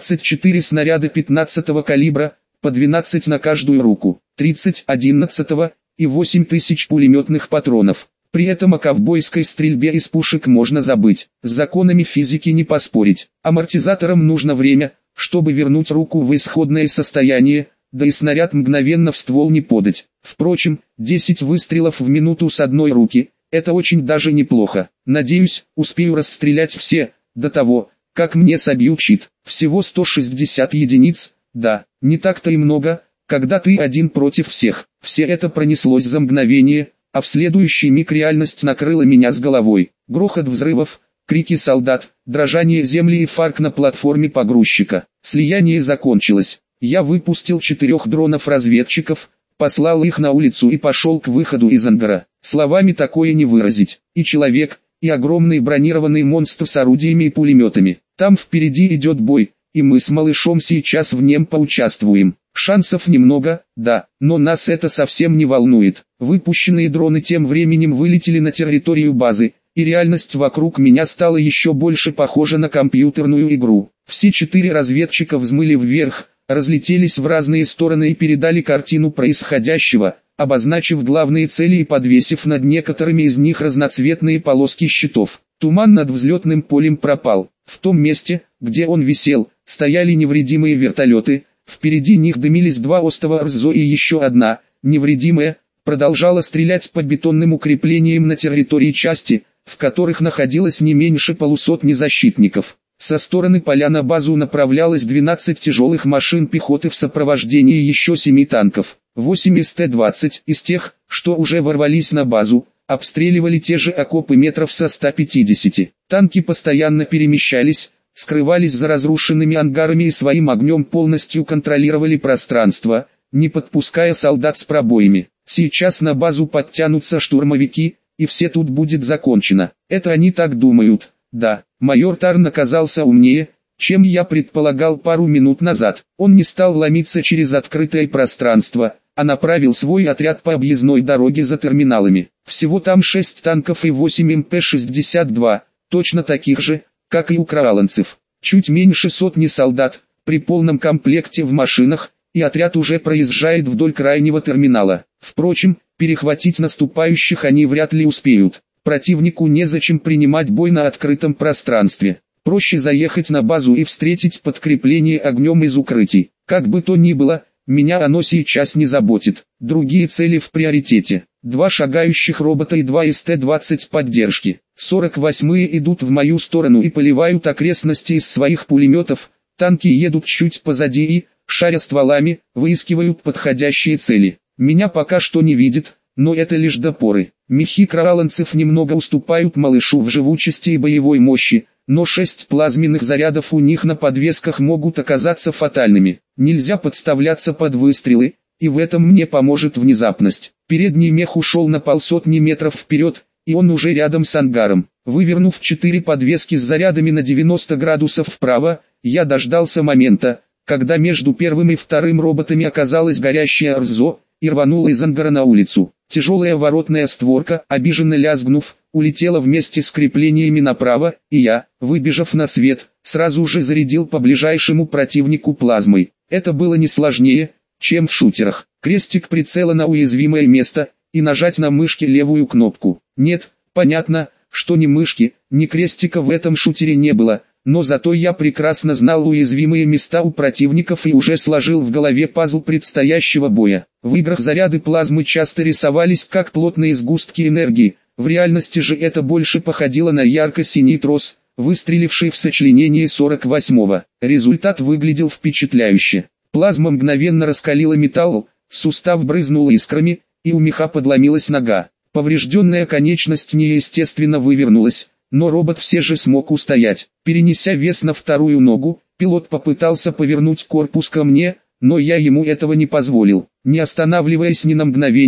24 снаряда 15-го калибра, по 12 на каждую руку, 30 11-го и 8000 пулеметных патронов. При этом о ковбойской стрельбе из пушек можно забыть, с законами физики не поспорить. Амортизаторам нужно время, чтобы вернуть руку в исходное состояние, да и снаряд мгновенно в ствол не подать. Впрочем, 10 выстрелов в минуту с одной руки – это очень даже неплохо. Надеюсь, успею расстрелять все, до того, как мне собьют щит. Всего 160 единиц, да, не так-то и много, когда ты один против всех. Все это пронеслось за мгновение, а в следующий миг реальность накрыла меня с головой. Грохот взрывов, крики солдат, дрожание земли и фарк на платформе погрузчика. Слияние закончилось. Я выпустил 4 дронов-разведчиков, послал их на улицу и пошел к выходу из ангара. Словами такое не выразить. И человек, и огромный бронированный монстр с орудиями и пулеметами. Там впереди идет бой, и мы с малышом сейчас в нем поучаствуем. Шансов немного, да, но нас это совсем не волнует. Выпущенные дроны тем временем вылетели на территорию базы, и реальность вокруг меня стала еще больше похожа на компьютерную игру. Все 4 разведчика взмыли вверх, разлетелись в разные стороны и передали картину происходящего, обозначив главные цели и подвесив над некоторыми из них разноцветные полоски щитов. Туман над взлетным полем пропал. В том месте, где он висел, стояли невредимые вертолеты, впереди них дымились 2 остова РЗО и еще одна, невредимая, продолжала стрелять по бетонным укреплениям на территории части, в которых находилось не меньше полусотни защитников. Со стороны поля на базу направлялось 12 тяжелых машин пехоты в сопровождении еще 7 танков. 8 СТ-20 из тех, что уже ворвались на базу, обстреливали те же окопы метров со 150. Танки постоянно перемещались, скрывались за разрушенными ангарами и своим огнем полностью контролировали пространство, не подпуская солдат с пробоями. Сейчас на базу подтянутся штурмовики, и все тут будет закончено. Это они так думают. Да, майор Тарн оказался умнее, чем я предполагал пару минут назад. Он не стал ломиться через открытое пространство, а направил свой отряд по объездной дороге за терминалами. Всего там 6 танков и 8 МП-62, точно таких же, как и у крааланцев. Чуть меньше сотни солдат, при полном комплекте в машинах, и отряд уже проезжает вдоль крайнего терминала. Впрочем, перехватить наступающих они вряд ли успеют. Противнику незачем принимать бой на открытом пространстве. Проще заехать на базу и встретить подкрепление огнем из укрытий. Как бы то ни было, меня оно сейчас не заботит. Другие цели в приоритете. 2 шагающих робота и 2 СТ-20 поддержки. 48-е идут в мою сторону и поливают окрестности из своих пулеметов. Танки едут чуть позади и, шаря стволами, выискивают подходящие цели. Меня пока что не видит, но это лишь до поры. Мехи крааланцев немного уступают малышу в живучести и боевой мощи, но 6 плазменных зарядов у них на подвесках могут оказаться фатальными. Нельзя подставляться под выстрелы, и в этом мне поможет внезапность. Передний мех ушел на 150 метров вперед, и он уже рядом с ангаром. Вывернув 4 подвески с зарядами на 90 градусов вправо, я дождался момента, когда между первым и вторым роботами оказалась горящая РЗО, и рванул из ангара на улицу. Тяжелая воротная створка, обиженно лязгнув, улетела вместе с креплениями направо, и я, выбежав на свет, сразу же зарядил по ближайшему противнику плазмой. Это было не сложнее, чем в шутерах. Крестик прицела на уязвимое место, и нажать на мышке левую кнопку. Нет, понятно, что ни мышки, ни крестика в этом шутере не было, но зато я прекрасно знал уязвимые места у противников и уже сложил в голове пазл предстоящего боя. В играх заряды плазмы часто рисовались как плотные сгустки энергии, в реальности же это больше походило на ярко-синий трос, выстреливший в сочленении 48-го. Результат выглядел впечатляюще. Плазма мгновенно раскалила металл, сустав брызнул искрами, и у меха подломилась нога. Поврежденная конечность неестественно вывернулась, но робот все же смог устоять. Перенеся вес на вторую ногу, пилот попытался повернуть корпус ко мне, но я ему этого не позволил. Не останавливаясь ни на мгновение,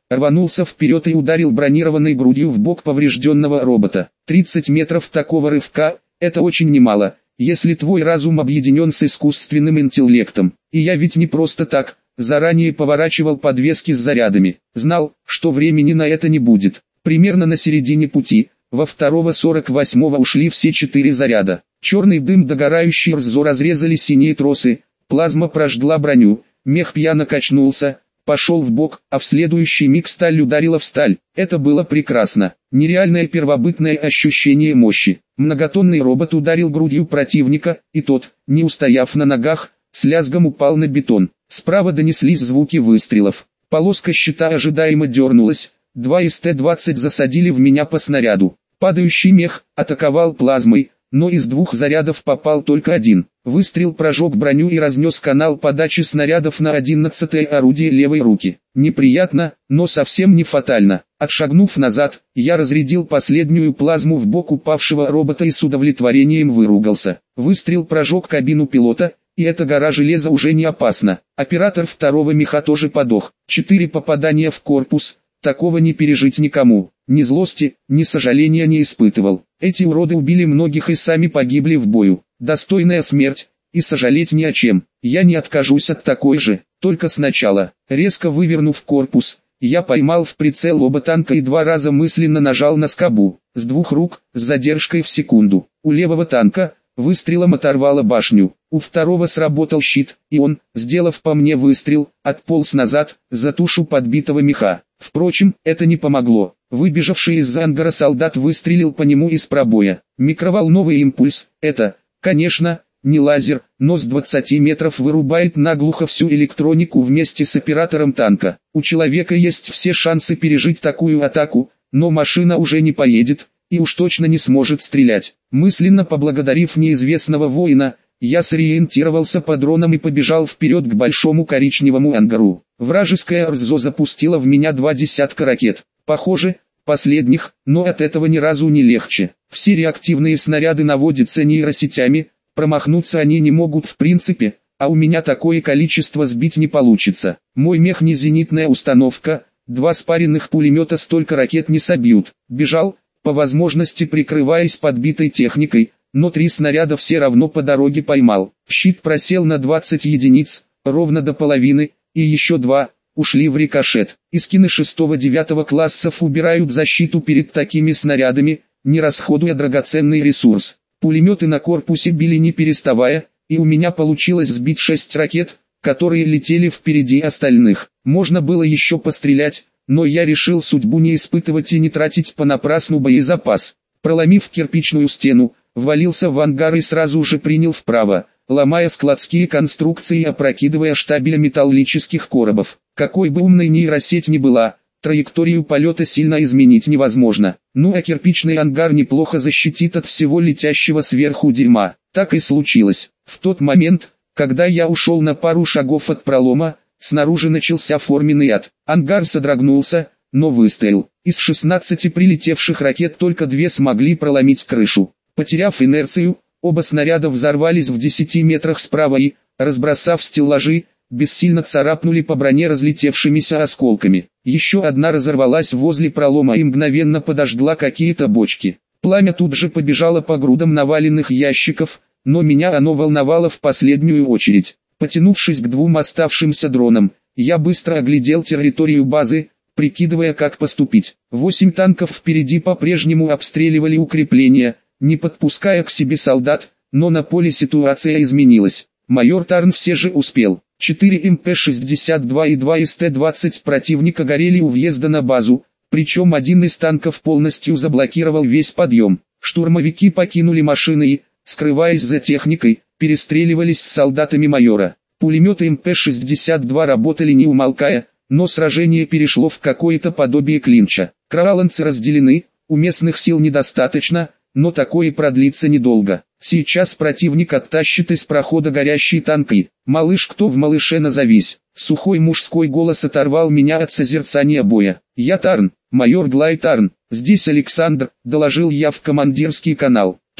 рванулся вперед и ударил бронированной грудью в бок поврежденного робота. 30 метров такого рывка – это очень немало, если твой разум объединен с искусственным интеллектом. И я ведь не просто так, заранее поворачивал подвески с зарядами. Знал, что времени на это не будет. Примерно на середине пути, во второго 48-го ушли все 4 заряда. Черный дым догорающий РЗО разрезали синие тросы, плазма прожгла броню, мех пьяно качнулся, пошел в бок, а в следующий миг сталь ударила в сталь. Это было прекрасно. Нереальное первобытное ощущение мощи. Многотонный робот ударил грудью противника, и тот, не устояв на ногах, с лязгом упал на бетон. Справа донеслись звуки выстрелов. Полоска щита ожидаемо дернулась. 2 из Т-20 засадили в меня по снаряду. Падающий мех атаковал плазмой, но из 2 зарядов попал только 1. Выстрел прожег броню и разнес канал подачи снарядов на 11-е орудие левой руки. Неприятно, но совсем не фатально. Отшагнув назад, я разрядил последнюю плазму в бок упавшего робота и с удовлетворением выругался. Выстрел прожег кабину пилота, и эта гора железа уже не опасна. Оператор второго меха тоже подох. 4 попадания в корпус. Такого не пережить никому. Ни злости, ни сожаления не испытывал. Эти уроды убили многих и сами погибли в бою. Достойная смерть, и сожалеть ни о чем. Я не откажусь от такой же, только сначала. Резко вывернув корпус, я поймал в прицел оба танка и 2 раза мысленно нажал на скобу. С 2 рук, с задержкой в секунду. У левого танка выстрелом оторвало башню. У второго сработал щит, и он, сделав по мне выстрел, отполз назад, за тушу подбитого меха. Впрочем, это не помогло. Выбежавший из ангара солдат выстрелил по нему из пробоя. Микроволновый импульс – это, конечно, не лазер, но с 20 метров вырубает наглухо всю электронику вместе с оператором танка. У человека есть все шансы пережить такую атаку, но машина уже не поедет, и уж точно не сможет стрелять. Мысленно поблагодарив неизвестного воина, я сориентировался по дронам и побежал вперед к большому коричневому ангару. Вражеская РЗО запустила в меня 2 десятка ракет. Похоже, последних, но от этого ни разу не легче. Все реактивные снаряды наводятся нейросетями, промахнуться они не могут в принципе, а у меня такое количество сбить не получится. Мой мех не зенитная установка, 2 спаренных пулемета столько ракет не собьют. Бежал, по возможности прикрываясь подбитой техникой, но 3 снаряда все равно по дороге поймал. Щит просел на 20 единиц, ровно до половины, и еще 2 ушли в рикошет. Искины 6-9 классов убирают защиту перед такими снарядами, не расходуя драгоценный ресурс. Пулеметы на корпусе били не переставая, и у меня получилось сбить 6 ракет, которые летели впереди остальных. Можно было еще пострелять, но я решил судьбу не испытывать и не тратить понапрасну боезапас. Проломив кирпичную стену, ввалился в ангар и сразу же принял вправо, ломая складские конструкции и опрокидывая штабеля металлических коробов. Какой бы умной нейросеть ни была, траекторию полета сильно изменить невозможно. Ну а кирпичный ангар неплохо защитит от всего летящего сверху дерьма. Так и случилось. В тот момент, когда я ушел на пару шагов от пролома, снаружи начался форменный ад. Ангар содрогнулся, но выстоял. Из 16 прилетевших ракет только 2 смогли проломить крышу. Потеряв инерцию, оба снаряда взорвались в 10 метрах справа и, разбросав стеллажи, бессильно царапнули по броне разлетевшимися осколками. Еще одна разорвалась возле пролома и мгновенно подожгла какие-то бочки. Пламя тут же побежало по грудам наваленных ящиков, но меня оно волновало в последнюю очередь. Потянувшись к 2 оставшимся дронам, я быстро оглядел территорию базы, прикидывая, как поступить. 8 танков впереди по-прежнему обстреливали укрепления, не подпуская к себе солдат, но на поле ситуация изменилась. Майор Тарн все же успел. 4 МП-62 и 2 из Т-20 противника горели у въезда на базу, причем один из танков полностью заблокировал весь подъем. Штурмовики покинули машины и, скрываясь за техникой, перестреливались с солдатами майора. Пулеметы МП-62 работали не умолкая, но сражение перешло в какое-то подобие клинча. Краланцы разделены, у местных сил недостаточно, но такое продлится недолго. Сейчас противник оттащит из прохода горящие танки. «Малыш, кто в малыше, назовись!» Сухой мужской голос оторвал меня от созерцания боя. «Я Тарн, майор Глай Тарн, здесь Александр», — доложил я в командирский канал. Тот,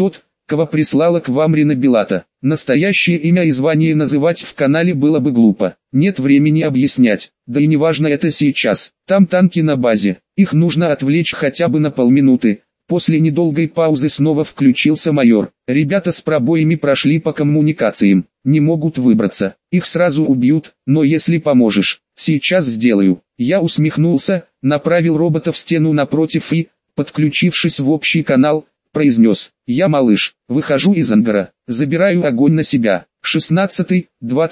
кого прислала к вам Рина Белата. Настоящее имя и звание называть в канале было бы глупо. Нет времени объяснять, да и не важно это сейчас. Там танки на базе, их нужно отвлечь хотя бы на полминуты. После недолгой паузы снова включился майор. Ребята с пробоями прошли по коммуникациям, не могут выбраться. Их сразу убьют, но если поможешь, сейчас сделаю. Я усмехнулся, направил робота в стену напротив и, подключившись в общий канал, произнес: «Я малыш, выхожу из ангара, забираю огонь на себя. 16-й,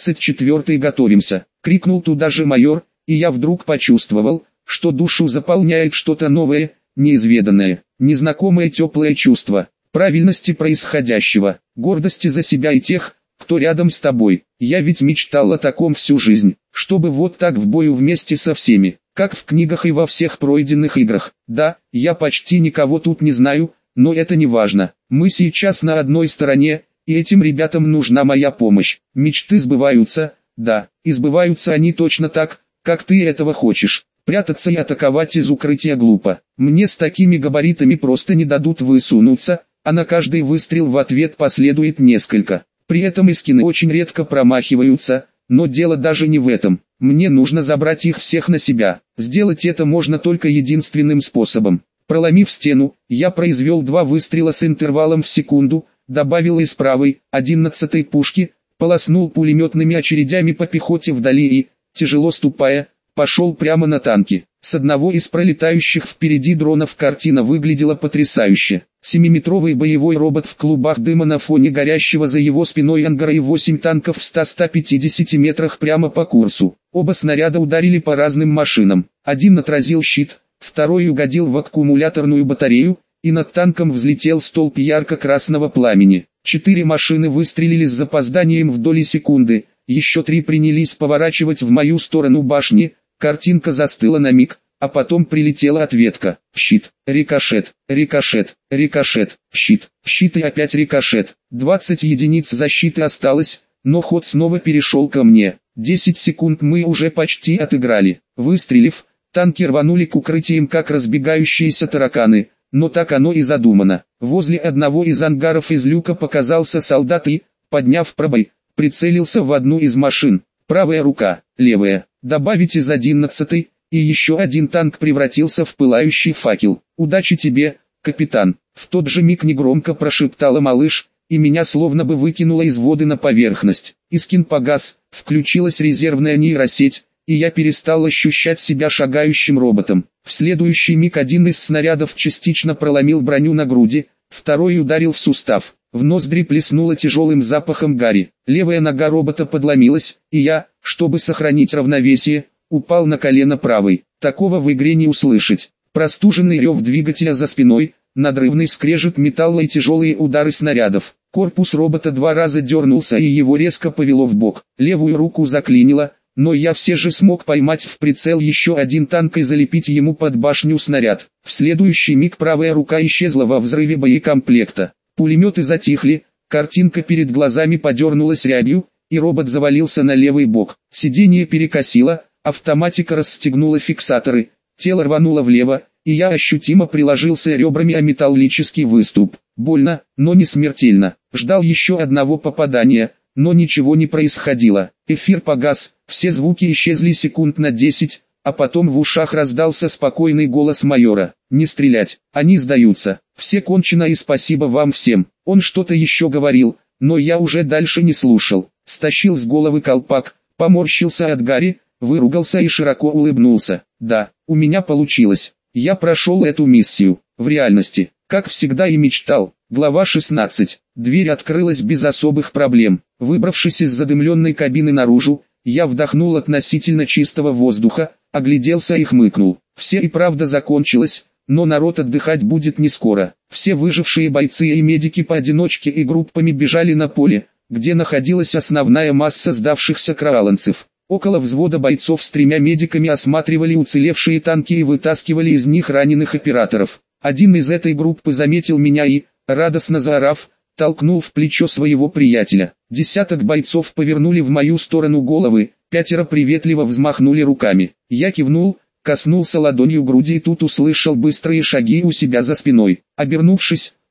24-й готовимся», — крикнул туда же майор, и я вдруг почувствовал, что душу заполняет что-то новое, неизведанное, незнакомое теплое чувство, правильности происходящего, гордости за себя и тех, кто рядом с тобой. Я ведь мечтал о таком всю жизнь, чтобы вот так в бою вместе со всеми, как в книгах и во всех пройденных играх. Да, я почти никого тут не знаю, но это не важно. Мы сейчас на одной стороне, и этим ребятам нужна моя помощь. Мечты сбываются, да, и сбываются они точно так, как ты этого хочешь. Прятаться и атаковать из укрытия глупо. Мне с такими габаритами просто не дадут высунуться, а на каждый выстрел в ответ последует несколько. При этом искины очень редко промахиваются, но дело даже не в этом. Мне нужно забрать их всех на себя. Сделать это можно только единственным способом. Проломив стену, я произвел 2 выстрела с интервалом в секунду, добавил из правой, 11-й пушки, полоснул пулеметными очередями по пехоте вдали и, тяжело ступая, пошел прямо на танки. С одного из пролетающих впереди дронов картина выглядела потрясающе. 7-метровый боевой робот в клубах дыма на фоне горящего за его спиной ангара и 8 танков в 100-150 метрах прямо по курсу. Оба снаряда ударили по разным машинам. Один отразил щит, второй угодил в аккумуляторную батарею, и над танком взлетел столб ярко-красного пламени. 4 машины выстрелили с запозданием в доли секунды, еще 3 принялись поворачивать в мою сторону башни. Картинка застыла на миг, а потом прилетела ответка. Щит, рикошет, рикошет, рикошет, щит, щит и опять рикошет. 20 единиц защиты осталось, но ход снова перешел ко мне. 10 секунд мы уже почти отыграли. Выстрелив, танки рванули к укрытиям как разбегающиеся тараканы, но так оно и задумано. Возле одного из ангаров из люка показался солдат и, подняв пробой, прицелился в одну из машин. Правая рука, левая. Добавить из 11-й, и еще один танк превратился в пылающий факел. «Удачи тебе, капитан!» В тот же миг негромко прошептала малыш, и меня словно бы выкинуло из воды на поверхность. Искин погас, включилась резервная нейросеть, и я перестал ощущать себя шагающим роботом. В следующий миг один из снарядов частично проломил броню на груди, второй ударил в сустав. В ноздри плеснуло тяжелым запахом гари. Левая нога робота подломилась, и я, чтобы сохранить равновесие, упал на колено правой. Такого в игре не услышать. Простуженный рев двигателя за спиной, надрывный скрежет металла и тяжелые удары снарядов. Корпус робота 2 раза дернулся и его резко повело в бок. Левую руку заклинило, но я все же смог поймать в прицел еще один танк и залепить ему под башню снаряд. В следующий миг правая рука исчезла во взрыве боекомплекта. Пулеметы затихли, картинка перед глазами подернулась рябью, и робот завалился на левый бок. Сиденье перекосило, автоматика расстегнула фиксаторы, тело рвануло влево, и я ощутимо приложился ребрами о металлический выступ. Больно, но не смертельно. Ждал еще одного попадания, но ничего не происходило. Эфир погас, все звуки исчезли секунд на 10, а потом в ушах раздался спокойный голос майора. «Не стрелять, они сдаются. Все кончено и спасибо вам всем». Он что-то еще говорил, но я уже дальше не слушал. Стащил с головы колпак, поморщился от гари, выругался и широко улыбнулся. Да, у меня получилось. Я прошел эту миссию. В реальности, как всегда и мечтал. Глава 16. Дверь открылась без особых проблем. Выбравшись из задымленной кабины наружу, я вдохнул относительно чистого воздуха, огляделся и хмыкнул. Все и правда закончилось, но народ отдыхать будет не скоро. Все выжившие бойцы и медики поодиночке и группами бежали на поле, где находилась основная масса сдавшихся крааланцев. Около взвода бойцов с 3 медиками осматривали уцелевшие танки и вытаскивали из них раненых операторов. Один из этой группы заметил меня и, радостно заорав, толкнул в плечо своего приятеля. Десяток бойцов повернули в мою сторону головы, 5 приветливо взмахнули руками. Я кивнул, коснулся ладонью груди и тут услышал быстрые шаги у себя за спиной. Обернувшись,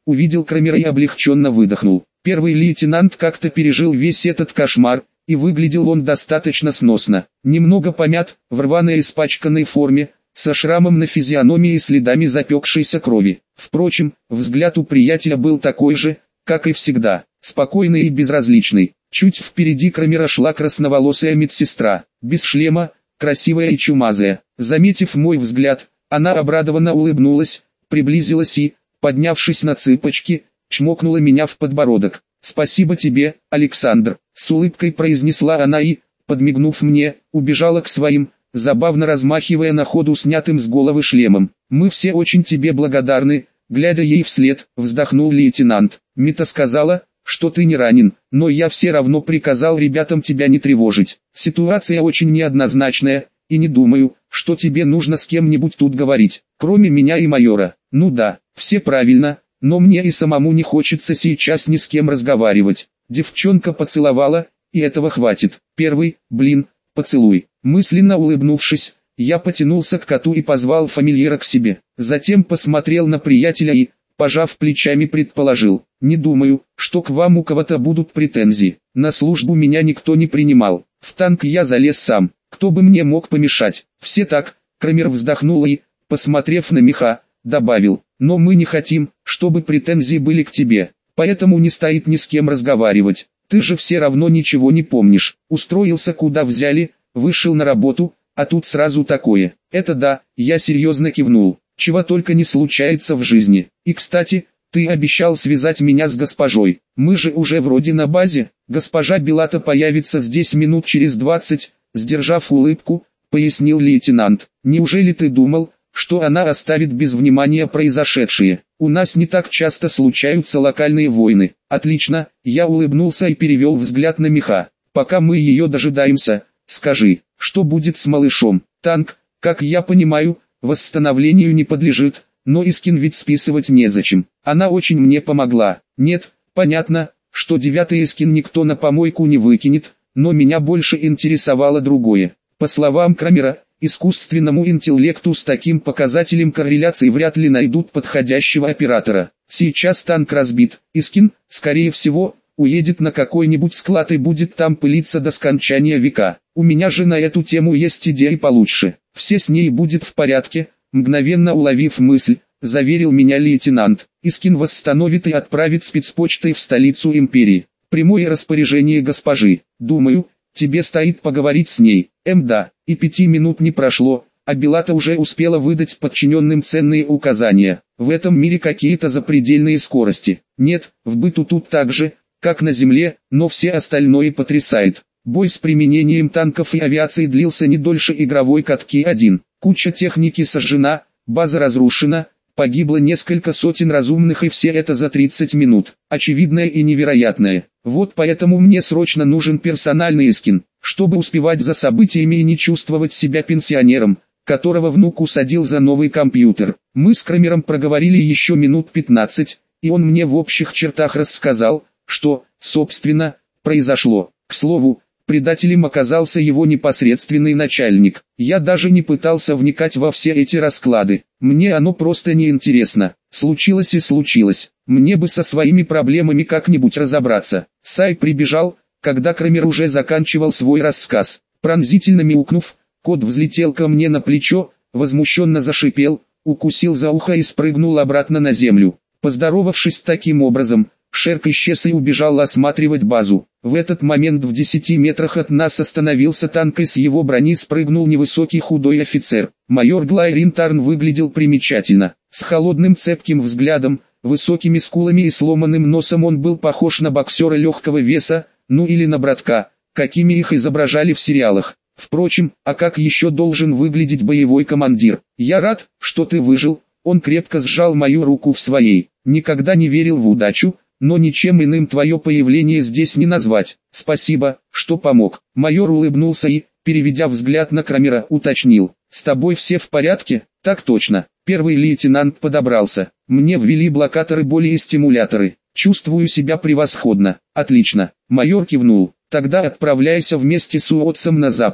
увидел Крамера и облегченно выдохнул. Первый лейтенант как-то пережил весь этот кошмар, и выглядел он достаточно сносно. Немного помят, в рваной испачканной форме, со шрамом на физиономии и следами запекшейся крови. Впрочем, взгляд у приятеля был такой же, как и всегда, спокойный и безразличный. Чуть впереди Крамера шла красноволосая медсестра, без шлема, красивая и чумазая. Заметив мой взгляд, она обрадованно улыбнулась, приблизилась и, поднявшись на цыпочки, чмокнула меня в подбородок. «Спасибо тебе, Александр», — с улыбкой произнесла она и, подмигнув мне, убежала к своим, забавно размахивая на ходу снятым с головы шлемом. «Мы все очень тебе благодарны», — глядя ей вслед, вздохнул лейтенант. «Мита сказала, что ты не ранен, но я все равно приказал ребятам тебя не тревожить. Ситуация очень неоднозначная, и не думаю, что тебе нужно с кем-нибудь тут говорить, кроме меня и майора». «Ну да, все правильно, но мне и самому не хочется сейчас ни с кем разговаривать». Девчонка поцеловала, и этого хватит. Первый, поцелуй. Мысленно улыбнувшись, я потянулся к коту и позвал фамильяра к себе. Затем посмотрел на приятеля и, пожав плечами, предположил: «Не думаю, что к вам у кого-то будут претензии. На службу меня никто не принимал. В танк я залез сам. Кто бы мне мог помешать? Все так». Крамер вздохнул и, посмотрев на меха, добавил: «Но мы не хотим, чтобы претензии были к тебе. Поэтому не стоит ни с кем разговаривать. Ты же все равно ничего не помнишь. Устроился куда взяли, вышел на работу, а тут сразу такое». «Это да», я серьезно кивнул. «Чего только не случается в жизни. И кстати, ты обещал связать меня с госпожой. Мы же уже вроде на базе. Госпожа Белата появится здесь минут через 20, сдержав улыбку, пояснил лейтенант. «Неужели ты думал, что она оставит без внимания произошедшее? У нас не так часто случаются локальные войны». «Отлично», я улыбнулся и перевел взгляд на меха. «Пока мы ее дожидаемся, скажи, что будет с малышом?» «Танк, как я понимаю, восстановлению не подлежит, но Искин ведь списывать незачем. Она очень мне помогла». «Нет, понятно, что 9-й Искин никто на помойку не выкинет, но меня больше интересовало другое. По словам Крамера, искусственному интеллекту с таким показателем корреляции вряд ли найдут подходящего оператора. Сейчас танк разбит, Искин, скорее всего, уедет на какой-нибудь склад и будет там пылиться до скончания века. У меня же на эту тему есть идеи получше. Все с ней будет в порядке», мгновенно уловив мысль, заверил меня лейтенант. «Искин восстановит и отправит спецпочтой в столицу империи. Прямое распоряжение госпожи. Думаю, тебе стоит поговорить с ней». Да, и 5 минут не прошло, а Белата уже успела выдать подчиненным ценные указания. В этом мире какие-то запредельные скорости. Нет, в быту тут так же, как на земле, но все остальное потрясает. Бой с применением танков и авиации длился не дольше игровой катки 1. Куча техники сожжена, база разрушена, погибло несколько сотен разумных, и все это за 30 минут. Очевидное и невероятное. Вот поэтому мне срочно нужен персональный Искин, чтобы успевать за событиями и не чувствовать себя пенсионером, которого внук усадил за новый компьютер. Мы с Крамером проговорили еще минут 15, и он мне в общих чертах рассказал, что, собственно, произошло. К слову, предателем оказался его непосредственный начальник. Я даже не пытался вникать во все эти расклады. Мне оно просто не интересно. Случилось и случилось. Мне бы со своими проблемами как-нибудь разобраться. Сай прибежал, когда Крамер уже заканчивал свой рассказ. Пронзительно мяукнув, кот взлетел ко мне на плечо, возмущенно зашипел, укусил за ухо и спрыгнул обратно на землю. Поздоровавшись таким образом, Шерк исчез и убежал осматривать базу. В этот момент в 10 метрах от нас остановился танк, и с его брони спрыгнул невысокий худой офицер. Майор Глайрин Тарн выглядел примечательно. С холодным цепким взглядом, высокими скулами и сломанным носом он был похож на боксера легкого веса, ну или на братка, какими их изображали в сериалах. Впрочем, а как еще должен выглядеть боевой командир? «Я рад, что ты выжил», он крепко сжал мою руку в своей. «Никогда не верил в удачу, но ничем иным твое появление здесь не назвать. Спасибо, что помог». Майор улыбнулся и, переведя взгляд на Крамера, уточнил: «С тобой все в порядке?» «Так точно». Первый лейтенант подобрался. «Мне ввели блокаторы боли и стимуляторы. Чувствую себя превосходно». «Отлично». Майор кивнул. «Тогда отправляйся вместе с Уотсом на запад.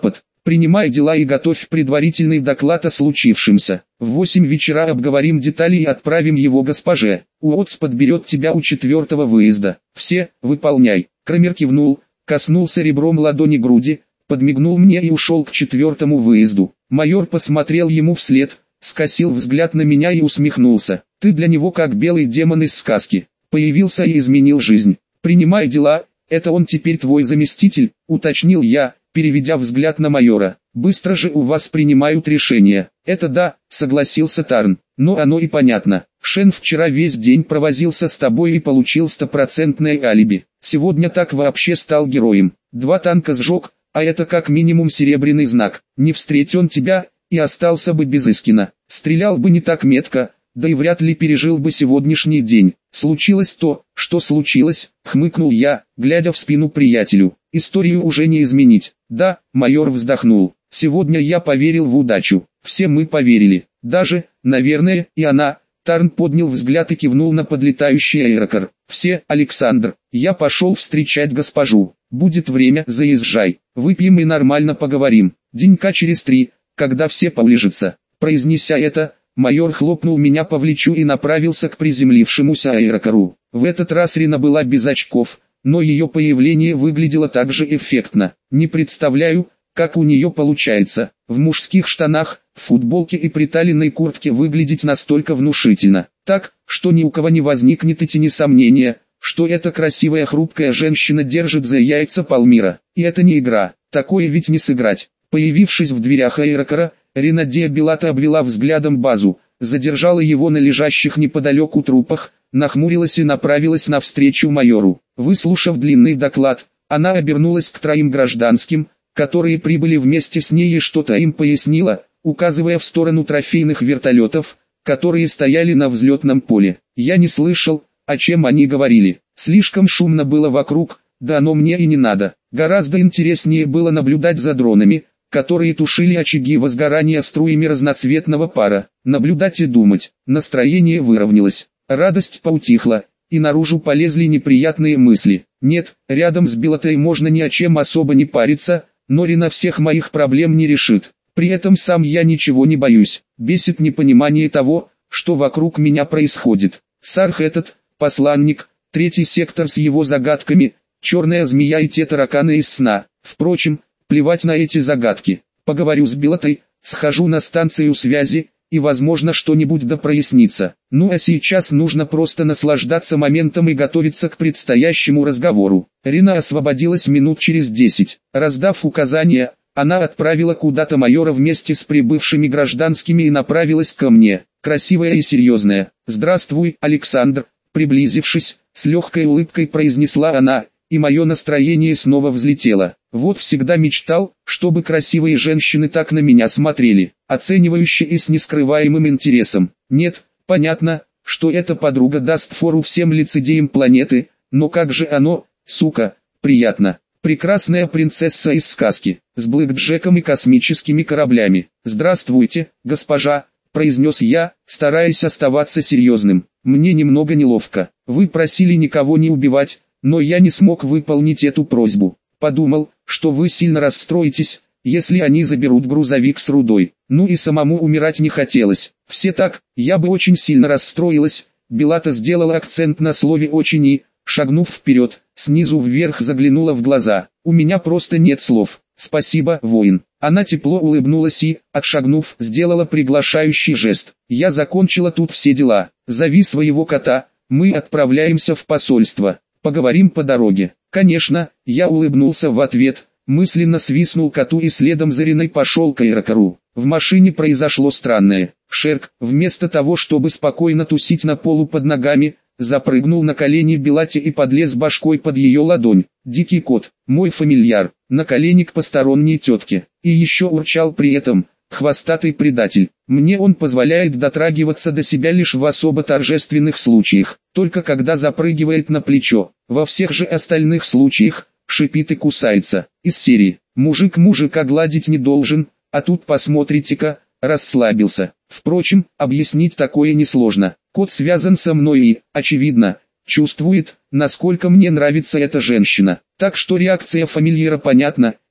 Принимай дела и готовь предварительный доклад о случившемся. В 8 вечера обговорим детали и отправим его госпоже. Уотс подберет тебя у 4-го выезда. Все, выполняй. Крамер кивнул, коснулся ребром ладони груди, подмигнул мне и ушел к 4-му выезду. Майор посмотрел ему вслед, скосил взгляд на меня и усмехнулся. Ты для него как белый демон из сказки. Появился и изменил жизнь. Принимай дела, это он теперь твой заместитель, уточнил я, переведя взгляд на майора. Быстро же у вас принимают решения. Это да, согласился Тарн, но оно и понятно. Шен вчера весь день провозился с тобой и получил 100% алиби. Сегодня так вообще стал героем. 2 танка сжег, а это как минимум серебряный знак. Не встреть он тебя, и остался бы без Искина. Стрелял бы не так метко, да и вряд ли пережил бы сегодняшний день. Случилось то, что случилось, хмыкнул я, глядя в спину приятелю. Историю уже не изменить. Да, майор вздохнул. Сегодня я поверил в удачу. Все мы поверили. Даже, наверное, и она. Тарн поднял взгляд и кивнул на подлетающий аэрокар. Все, Александр, я пошел встречать госпожу. Будет время, заезжай. Выпьем и нормально поговорим. Денька через 3, когда все поулежатся. Произнеся это, майор хлопнул меня по плечу и направился к приземлившемуся аэрокару. В этот раз Рина была без очков, но ее появление выглядело также эффектно. Не представляю, как у нее получается, в мужских штанах, в футболке и приталенной куртке выглядеть настолько внушительно. Так, что ни у кого не возникнет и тени сомнения, что эта красивая хрупкая женщина держит за яйца полмира. И это не игра, такое ведь не сыграть. Появившись в дверях аэрокара, Ринадия Белата обвела взглядом базу, задержала его на лежащих неподалеку трупах, нахмурилась и направилась навстречу майору. Выслушав длинный доклад, она обернулась к 3 гражданским, которые прибыли вместе с ней и что-то им пояснила, указывая в сторону трофейных вертолетов, которые стояли на взлетном поле. Я не слышал, о чем они говорили. Слишком шумно было вокруг, да оно мне и не надо. Гораздо интереснее было наблюдать за дронами, которые тушили очаги возгорания струями разноцветного пара. Наблюдать и думать. Настроение выровнялось. Радость поутихла, и наружу полезли неприятные мысли. Нет, рядом с Белотой можно ни о чем особо не париться, но Рина всех моих проблем не решит. При этом сам я ничего не боюсь. Бесит непонимание того, что вокруг меня происходит. Сарх этот, посланник, 3-й сектор с его загадками, черная змея и те тараканы из сна. Впрочем, плевать на эти загадки. Поговорю с Белотой, схожу на станцию связи, и возможно что-нибудь да прояснится. Ну а сейчас нужно просто наслаждаться моментом и готовиться к предстоящему разговору. Рина освободилась минут через 10. Раздав указания, она отправила куда-то майора вместе с прибывшими гражданскими и направилась ко мне, красивая и серьезная. «Здравствуй, Александр», приблизившись, с легкой улыбкой произнесла она, и мое настроение снова взлетело. Вот всегда мечтал, чтобы красивые женщины так на меня смотрели, оценивающе и с нескрываемым интересом. Нет, понятно, что эта подруга даст фору всем лицедеям планеты, но как же оно, сука, приятно. Прекрасная принцесса из сказки, с блэкджеком и космическими кораблями. «Здравствуйте, госпожа», произнес я, стараясь оставаться серьезным. «Мне немного неловко. Вы просили никого не убивать, но я не смог выполнить эту просьбу. Подумал, что вы сильно расстроитесь, если они заберут грузовик с рудой. Ну и самому умирать не хотелось. Все так, я бы очень сильно расстроилась». Белата сделала акцент на слове «очень» и, шагнув вперед, снизу вверх заглянула в глаза. «У меня просто нет слов. Спасибо, воин». Она тепло улыбнулась и, отшагнув, сделала приглашающий жест. «Я закончила тут все дела. Зови своего кота, мы отправляемся в посольство. Поговорим по дороге». «Конечно», я улыбнулся в ответ, мысленно свистнул коту и следом за Риной пошел к аэрокару. В машине произошло странное. Шерк, вместо того чтобы спокойно тусить на полу под ногами, запрыгнул на колени Белате и подлез башкой под ее ладонь. Дикий кот, мой фамильяр, на колени к посторонней тетке. И еще урчал при этом, хвостатый предатель. Мне он позволяет дотрагиваться до себя лишь в особо торжественных случаях, только когда запрыгивает на плечо. Во всех же остальных случаях, шипит и кусается. Из серии «Мужик мужика гладить не должен», а тут посмотрите-ка, расслабился. Впрочем, объяснить такое несложно. Кот связан со мной и, очевидно, чувствует, насколько мне нравится эта женщина. Так что реакция фамильяра понятна,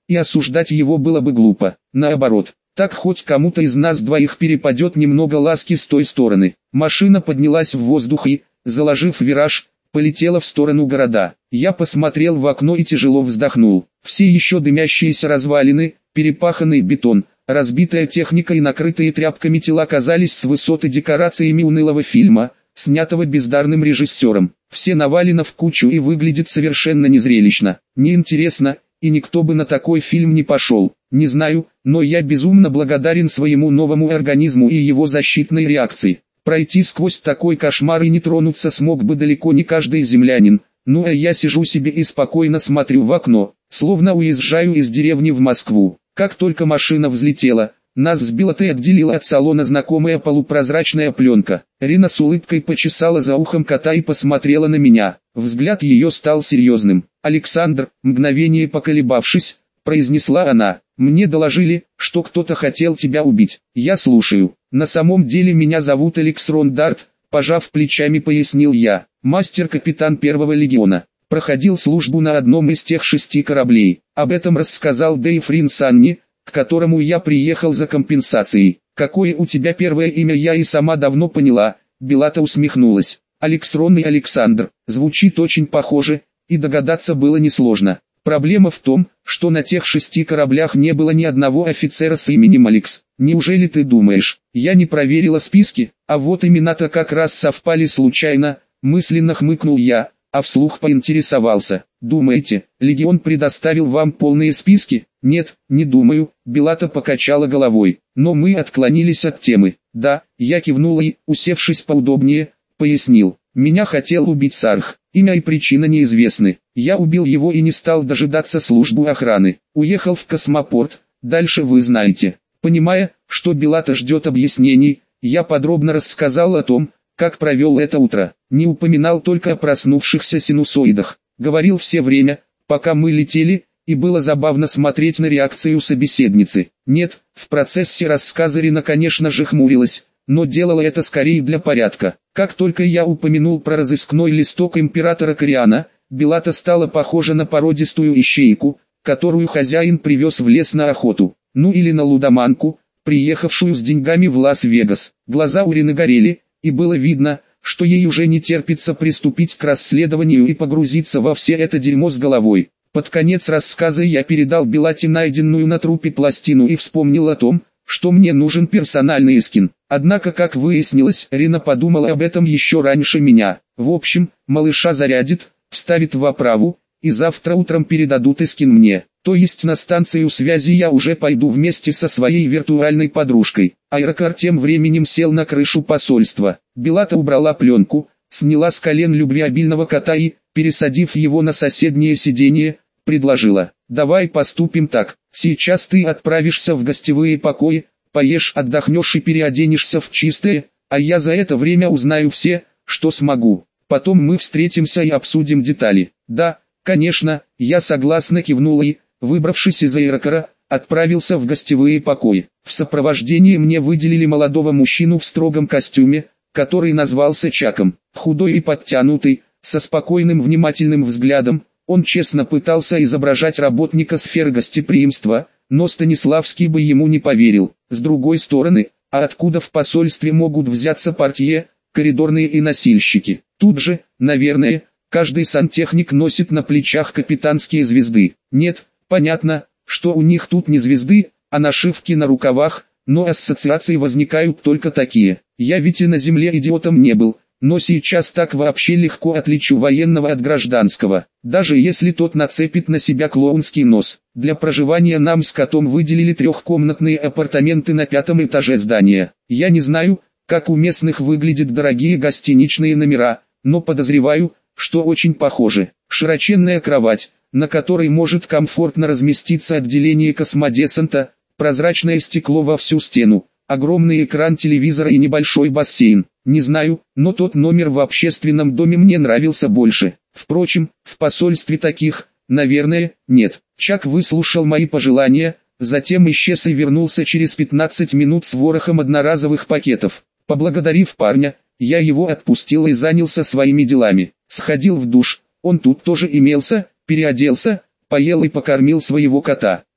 и осуждать его было бы глупо. Наоборот, так хоть кому-то из нас двоих перепадет немного ласки с той стороны. Машина поднялась в воздух и, заложив вираж, полетела в сторону города. Я посмотрел в окно и тяжело вздохнул. Все еще дымящиеся развалины, перепаханный бетон, разбитая техника и накрытые тряпками тела казались с высоты декорациями унылого фильма, снятого бездарным режиссером. Все навалено в кучу и выглядит совершенно незрелищно. Неинтересно, и никто бы на такой фильм не пошел. Не знаю, но я безумно благодарен своему новому организму и его защитной реакции. Пройти сквозь такой кошмар и не тронуться смог бы далеко не каждый землянин. Ну а я сижу себе и спокойно смотрю в окно, словно уезжаю из деревни в Москву. Как только машина взлетела, нас с Белотой отделила от салона знакомая полупрозрачная пленка. Рина с улыбкой почесала за ухом кота и посмотрела на меня. Взгляд ее стал серьезным. «Александр», мгновение поколебавшись, произнесла она, «мне доложили, что кто-то хотел тебя убить. Я слушаю. На самом деле меня зовут Алекс Рондарт», пожав плечами пояснил я. «Мастер-капитан первого легиона. Проходил службу на одном из тех 6 кораблей. Об этом рассказал Дэйв Ринсанни, к которому я приехал за компенсацией. Какое у тебя первое имя, я и сама давно поняла». Белата усмехнулась. «Алекс Рон и Александр. Звучит очень похоже, и догадаться было несложно. Проблема в том, что на тех 6 кораблях не было ни одного офицера с именем Алекс. Неужели ты думаешь, я не проверила списки? А вот имена-то как раз совпали случайно», мысленно хмыкнул я, а вслух поинтересовался. «Думаете, легион предоставил вам полные списки?» «Нет, не думаю», Белата покачала головой. «Но мы отклонились от темы». «Да», я кивнул и, усевшись поудобнее, пояснил. «Меня хотел убить Сарх. Имя и причина неизвестны. Я убил его и не стал дожидаться службу охраны. Уехал в космопорт, дальше вы знаете». Понимая, что Белата ждет объяснений, я подробно рассказал о том, как провел это утро. Не упоминал только о проснувшихся синусоидах. Говорил все время, пока мы летели, и было забавно смотреть на реакцию собеседницы. Нет, в процессе рассказа Рина, конечно же, хмурилась, но делала это скорее для порядка. Как только я упомянул про разыскной листок императора Кориана, Белата стала похожа на породистую ищейку, которую хозяин привез в лес на охоту. Ну или на лудоманку, приехавшую с деньгами в Лас-Вегас. Глаза у Рины горели, и было видно, что ей уже не терпится приступить к расследованию и погрузиться во все это дерьмо с головой. Под конец рассказа я передал Белате найденную на трупе пластину и вспомнил о том, что мне нужен персональный скин. Однако, как выяснилось, Рина подумала об этом еще раньше меня. В общем, малыша зарядит, вставит в оправу, и завтра утром передадут скин мне. То есть на станцию связи я уже пойду вместе со своей виртуальной подружкой. Аэрокар тем временем сел на крышу посольства. Белата убрала пленку, сняла с колен любвеобильного кота и, пересадив его на соседнее сиденье, предложила: «Давай поступим так. Сейчас ты отправишься в гостевые покои, поешь, отдохнешь и переоденешься в чистое, а я за это время узнаю все, что смогу. Потом мы встретимся и обсудим детали». «Да, конечно», я согласно кивнул и, выбравшись из аэрокара, отправился в гостевые покои. В сопровождении мне выделили молодого мужчину в строгом костюме, который назвался Чаком. Худой и подтянутый, со спокойным внимательным взглядом, он честно пытался изображать работника сферы гостеприимства, но Станиславский бы ему не поверил. С другой стороны, а откуда в посольстве могут взяться портье, коридорные и носильщики? Тут же, наверное, каждый сантехник носит на плечах капитанские звезды. Нет, понятно, что у них тут не звезды, а нашивки на рукавах, но ассоциации возникают только такие. Я ведь и на земле идиотом не был, но сейчас так вообще легко отличу военного от гражданского, даже если тот нацепит на себя клоунский нос. Для проживания нам с котом выделили трехкомнатные апартаменты на 5-м этаже здания. Я не знаю, как у местных выглядят дорогие гостиничные номера, но подозреваю, что очень похоже. Широченная кровать, на которой может комфортно разместиться отделение космодесанта, прозрачное стекло во всю стену, огромный экран телевизора и небольшой бассейн. Не знаю, но тот номер в общественном доме мне нравился больше. Впрочем, в посольстве таких, наверное, нет. Чак выслушал мои пожелания, затем исчез и вернулся через 15 минут с ворохом одноразовых пакетов. Поблагодарив парня, я его отпустил и занялся своими делами. Сходил в душ, он тут тоже имелся, переоделся, поел и покормил своего кота.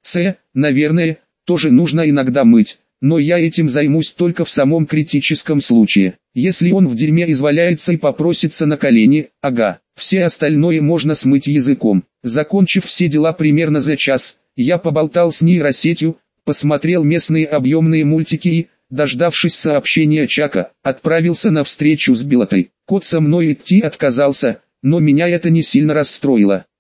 Наверное, тоже нужно иногда мыть, но я этим займусь только в самом критическом случае. Если он в дерьме изваляется и попросится на колени, ага, все остальное можно смыть языком. Закончив все дела примерно за час, я поболтал с нейросетью, посмотрел местные объемные мультики и, дождавшись сообщения Чака, отправился на встречу с Белотой. Кот со мной идти отказался, но меня это не сильно расстроило.